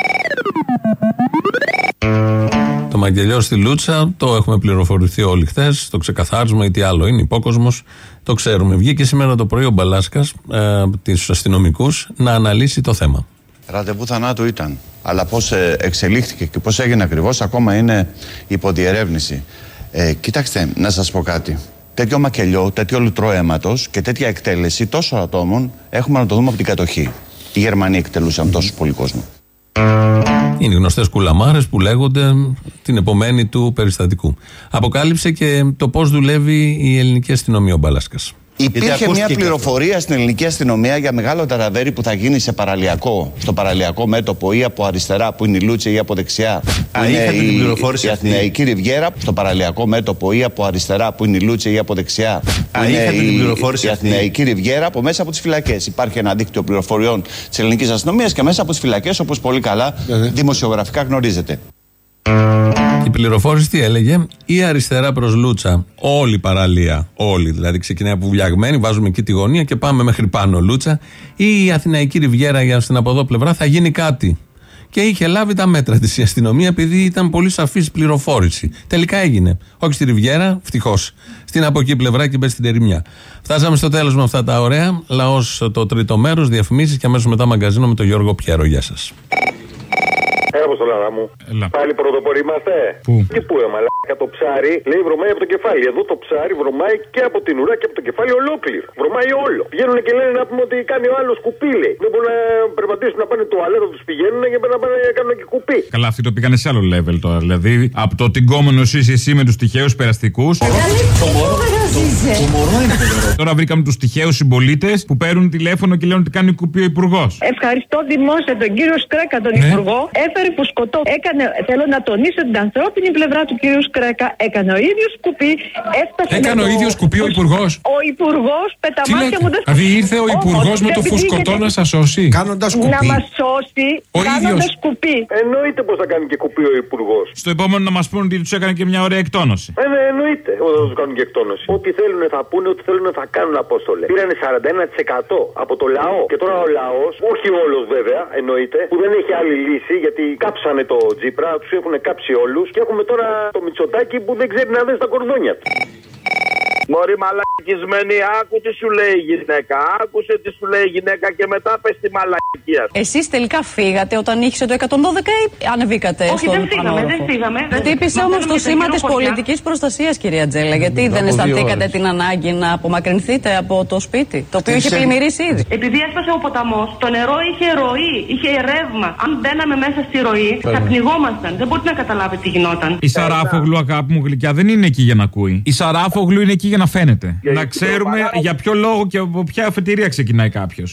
S3: Το μαγγελιό στη Λούτσα το έχουμε πληροφορηθεί όλοι χθες. Το ξεκαθάρισμα ή τι άλλο είναι, υπόκοσμος. Το ξέρουμε. Βγήκε σήμερα το πρωί ο Μπαλάσκας ε, τους αστυνομικούς να αναλύσει το θέμα.
S12: Ραντεβού θανάτου ήταν. Αλλά πώς εξελίχθηκε και πώς έγινε ακριβώς ακόμα είναι υποδιερεύνηση. Ε, κοιτάξτε, να σας πω κάτι. Τέτοιο μακελιό, τέτοιο λουτρό αίματος και τέτοια εκτέλεση τόσων ατόμων έχουμε να το δούμε από την κατοχή. Οι Γερμανοί εκτελούσαν τόσους πολύ κόσμο.
S3: Είναι γνωστές κουλαμάρες που λέγονται την επομένη του περιστατικού. Αποκάλυψε και το πώς δουλεύει η ελληνική αστυνομία ο Μπαλάσκας.
S12: Υπήρχε μια πληροφορία στην ελληνική αστυνομία για μεγάλο ταραβέρι που θα γίνει σε παραλιακό, στο παραλιακό μέτωπο ή από αριστερά που είναι η Λούτσα ή από δεξιά που
S13: Α,
S12: είναι η,
S13: η
S12: Αθηναϊκή Ριβιέρα, στο παραλιακό μέτωπο ή από αριστερά που είναι η Λούτσα ή από δεξιά που
S13: Α,
S12: είναι η,
S13: η
S12: Αθηναϊκή Ριβιέρα, από μέσα από τις φυλακές. Υπάρχει ένα δίκτυο πληροφοριών της ελληνικής αστυνομίας και μέσα από τις φυλακές, όπως πολύ καλά δημοσιογραφικά γνωρίζετε.
S3: Η πληροφόρηση τι έλεγε? Η αριστερά προς Λούτσα, όλη η παραλία, όλη δηλαδή, ξεκινάει από Βουλιαγμένη, βάζουμε εκεί τη γωνία και πάμε μέχρι πάνω Λούτσα, ή η Αθηναϊκή Ριβιέρα για στην από εδώ πλευρά θα γίνει κάτι. Και είχε λάβει τα μέτρα της η αστυνομία επειδή ήταν πολύ σαφής πληροφόρηση. Τελικά έγινε. Όχι στη Ριβιέρα, ευτυχώς. Στην από εκεί πλευρά και μπες στην Ερημιά. Φτάσαμε στο τέλος με αυτά τα ωραία. Λαός το τρίτο μέρος, διαφημίσεις και αμέσως μετά μαγκαζίνο με τον Γιώργο Πιέρο. Γεια σας.
S21: Έλα, Αποστολάρα μου.
S4: Έλα.
S21: Πάλι πρωτοποροί είμαστε.
S4: Πού?
S21: Και πού, ε, μαλάκα, το ψάρι λέει βρωμάει από το κεφάλι. Εδώ το ψάρι βρωμάει και από την ουρά και από το κεφάλι ολόκληρο. Βρωμάει όλο. Πηγαίνουν και λένε να πούμε ότι κάνει ο άλλο κουπί, λέει. Δεν μπορούν να περπατήσουν να πάνε τουαλέτα, του πηγαίνουν και να πάνε να κάνουν και κουπί.
S4: Καλά, αυτοί το πήγανε σε άλλο level τώρα. Δηλαδή, από το τυγκόμενο είσαι εσύ με τους τυχαίους περαστικούς. Τώρα βρήκαμε τους τυχαίους συμπολίτες που παίρνουν τηλέφωνο και λένε ότι κάνει κουπί ο υπουργός.
S14: Ευχαριστώ δημόσια τον κύριο Σκρέκα, τον
S4: ναι.
S14: υπουργό. Έφερε
S13: που σκοτώ. Έκανε, θέλω να τονίσω την ανθρώπινη πλευρά του κυρίου Σκρέκα. Έκανε ο ίδιος κουπί.
S4: Έκανε ο ίδιος κουπί ο υπουργός.
S13: Ο υπουργός πεταμάτια μου δεν.
S4: Δηλαδή ήρθε ο υπουργός με το φουσκωτό να σας σώσει.
S13: Κάνοντας κουπί. Να μας σώσει.
S4: Ο ίδιος.
S13: Κουπί.
S21: Εννοείται πως θα κάνει και κουπί ο υπουργός.
S4: Στο επόμενο να μας πούνε ότι τους έκανε και μια ωραία εκτόνωση.
S21: Ε, ναι, εννοείται ότι θα τους κάνουν και εκτόνωση. Ό,τι θέλουν θα πούνε, ό,τι θέλουν θα κάνουν, Απόστολε. Πήρανε σαράντα ένα τοις εκατό από το λαό. Και τώρα ο λαός, όχι όλος βέβαια, εννοείται, που δεν έχει άλλη λύση γιατί κάψανε το Τζίπρα, τους έχουν κάψει όλους. Και έχουμε τώρα το Μητσοτάκη που δεν ξέρει να δει στα κορδόνια του.
S14: Μωρή μαλακισμένη, άκου τι σου λέει η γυναίκα. Άκουσε τι σου λέει η γυναίκα και μετά πες τη μαλακία.
S15: Εσείς τελικά φύγατε όταν ήχησε το εκατόν δώδεκα ή ανεβήκατε?
S13: Όχι,
S15: στον
S13: δεν φύγαμε,
S15: πανόροφο?
S13: δεν φύγαμε.
S15: Χτύπησε όμως το σήμα της πολιτικής προστασίας, κυρία Τζέλα. Γιατί δεν αισθανθήκατε την ανάγκη να απομακρυνθείτε από το σπίτι, το οποίο είχε πλημμυρίσει ήδη?
S13: Επειδή έσπασε ο ποταμός, το νερό είχε ροή, είχε ρεύμα. Αν μπαίναμε μέσα στη ροή, θα πνιγόμασταν. Δεν μπορείτε να καταλάβετε τι γινόταν.
S4: Η Σαράφογλου, αγάπη μου γλυκιά, δεν είναι εκεί για να ακούει. Η Σαράφογλου είναι εκεί για να φαίνεται. Για να ξέρουμε για ποιο λόγο και από ποια αφετηρία ξεκινάει κάποιος.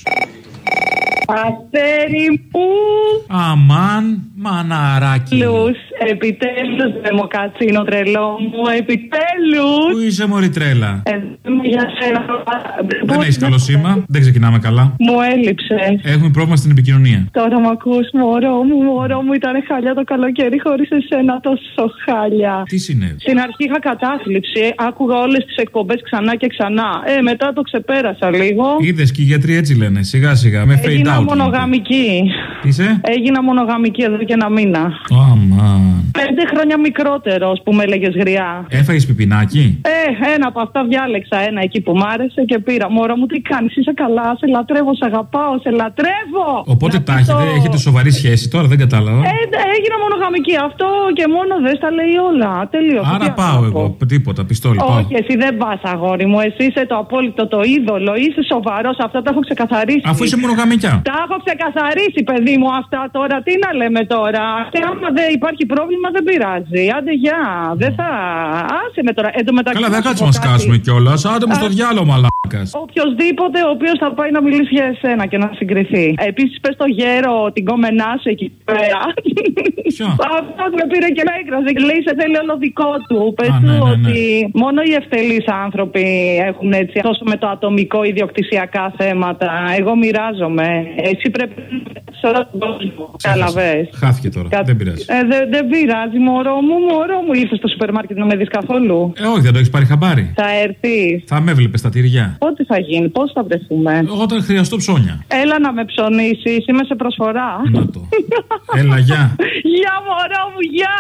S13: Αστέρι μου.
S4: Αμάν, μαναράκι.
S13: Λους, επιτέλους δε μου κατσίνο τρελό μου, επιτέλους.
S4: Πού είσαι μωρή τρέλα?
S13: Ε, για σένα.
S4: Δεν έχεις καλό σήμα, δεν ξεκινάμε καλά.
S13: Μου έλειψε.
S4: Έχουμε πρόβλημα στην επικοινωνία.
S13: Τώρα μ' ακούς, μωρό μου, μωρό μου, ήταν χάλια το καλοκαίρι χωρίς εσένα, τόσο χάλια.
S4: Τι συνέβη?
S13: Στην αρχή είχα κατάθλιψη, άκουγα όλες τις εκπομπές ξανά και ξανά. Ε, μετά το ξεπέρασα λίγο.
S4: Είδες και οι γιατροί έτσι λένε, σιγά σιγά, με fade out.
S13: Έγινα μονογαμική.
S4: Είσαι?
S13: Έγινα μονογαμική εδώ και ένα μήνα.
S4: Αμάν.
S13: Πέντε χρόνια μικρότερος που με έλεγες γριά.
S4: Έφαγες πιπινάκι?
S13: Ε, ένα από αυτά διάλεξα, ένα εκεί που μ' άρεσε και πήρα. Μωρό μου, τι κάνεις, είσαι καλά, σε λατρεύω, σε αγαπάω, σε λατρεύω.
S4: Οπότε τα έχετε, το... έχετε σοβαρή σχέση τώρα, δεν κατάλαβα.
S13: Ε, έγινα μονογαμική, αυτό και μόνο δεν στα λέει όλα. Τελείως.
S4: Άρα πάω εγώ, τίποτα, πιστόλι.
S13: Όχι,
S4: πάω.
S13: εσύ δεν πας, αγόρι μου, εσύ είσαι το απόλυτο, το είδωλο, είσαι σοβαρός, αυτά τα έχω ξεκαθαρίσει.
S4: Αφού είσαι μονογαμικιά.
S13: Τα έχω ξεκαθαρίσει, παιδί μου, αυτά τώρα. Τι να λέμε τώρα. Και άμα δεν υπάρχει πρόβλημα, δεν πειράζει. Άντε, γεια. Δεν θα. Άσε με τώρα. Εν τω μεταξύ.
S4: Καλά, δεν κάτσουμε να σκάσουμε κιόλας. Άντε μου στο διάλογο, μαλάκας.
S13: Οποιοδήποτε ο οποίος θα πάει να μιλήσει για εσένα και να συγκριθεί. Επίσης, πες στο γέρο την κόμενά σου εκεί πέρα.
S4: Ποιο?
S13: Αυτό με πήρε και με έκραζε. Λέει, σε θέλει όλο δικό του. Πες
S4: Α,
S13: του
S4: ναι, ναι, ναι.
S13: ότι μόνο οι ευθελείς άνθρωποι έχουν έτσι τόσο με το ατομικό ιδιοκτησιακά θέματα. Εγώ μοιράζομαι. Εσύ πρέπει σε όλο τον κόσμο. Καταλαβες.
S4: Χάθηκε τώρα. Κα... Δεν πειράζει.
S13: Ε, δεν δε πειράζει, μωρό μου, μωρό μου. Ήρθες στο σούπερ μάρκετ να με δεις καθόλου?
S4: Ε, όχι, δεν το έχεις πάρει χαμπάρι.
S13: Θα έρθεις.
S4: Θα με έβλεπες στα τυριά.
S13: Πότε θα γίνει, πώς θα βρεθούμε?
S4: Όταν χρειαστώ ψώνια.
S13: Έλα να με ψωνίσεις, είμαι σε προσφορά.
S4: Να το. Έλα, γεια.
S13: Γεια, μωρό μου, γεια.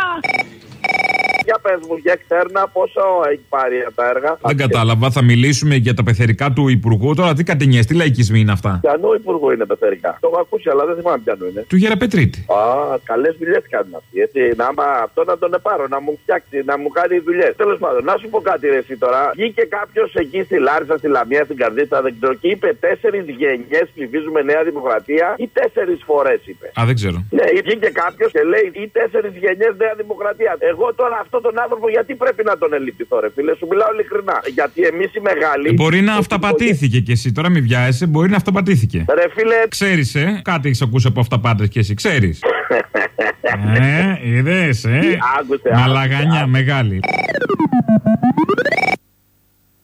S14: Για πες μου, για Ξέρνα, πόσο έχει πάρει τα έργα?
S4: Δεν κατάλαβα, θα μιλήσουμε για τα πεθερικά του Υπουργού. Τώρα τι κατηνιές, τι λαϊκισμοί είναι αυτά?
S14: Πιανού Υπουργού είναι πεθερικά. Το έχω ακούσει, αλλά δεν θυμάμαι πιανού είναι.
S4: Του Γεραπετρίτη.
S14: Α, καλές δουλειές κάνουν αυτοί. Έτσι, να άμα αυτό να τον επάρω, να μου φτιάξει, να μου κάνει δουλειές. Τέλος πάντων, να σου πω κάτι ρε, εσύ τώρα. Βγήκε κάποιος εκεί στη Λάρισα, στη Λαμία, στην Καρδίτσα, δεν ξέρω, και είπε τέσσερις γενιές ψηφίζουμε Νέα Δημοκρατία ή τέσσερις φορές είπε.
S4: Α, δεν ξέρω.
S14: Ναι, βγήκε κάποιος και λέει ή τέσσερις γενιές Νέα Δημοκρατία. Εγώ τώρα αυτό τον άνθρωπο γιατί πρέπει να τον ελυπηθώ, ρε φίλε, σου μιλάω ειλικρινά. Γιατί εμείς οι μεγάλοι.
S4: Ε, μπορεί να αυταπατήθηκε κι εσύ, τώρα μην βιάζεσαι, μπορεί να αυταπατήθηκε.
S14: Ρε φίλε.
S4: Ξέρεις, ε, κάτι έχεις ακούσει από αυταπάτες κι εσύ, ξέρεις. ε, είδες, ε.
S14: Άκουσε,
S4: Μαλαγανιά μεγάλη.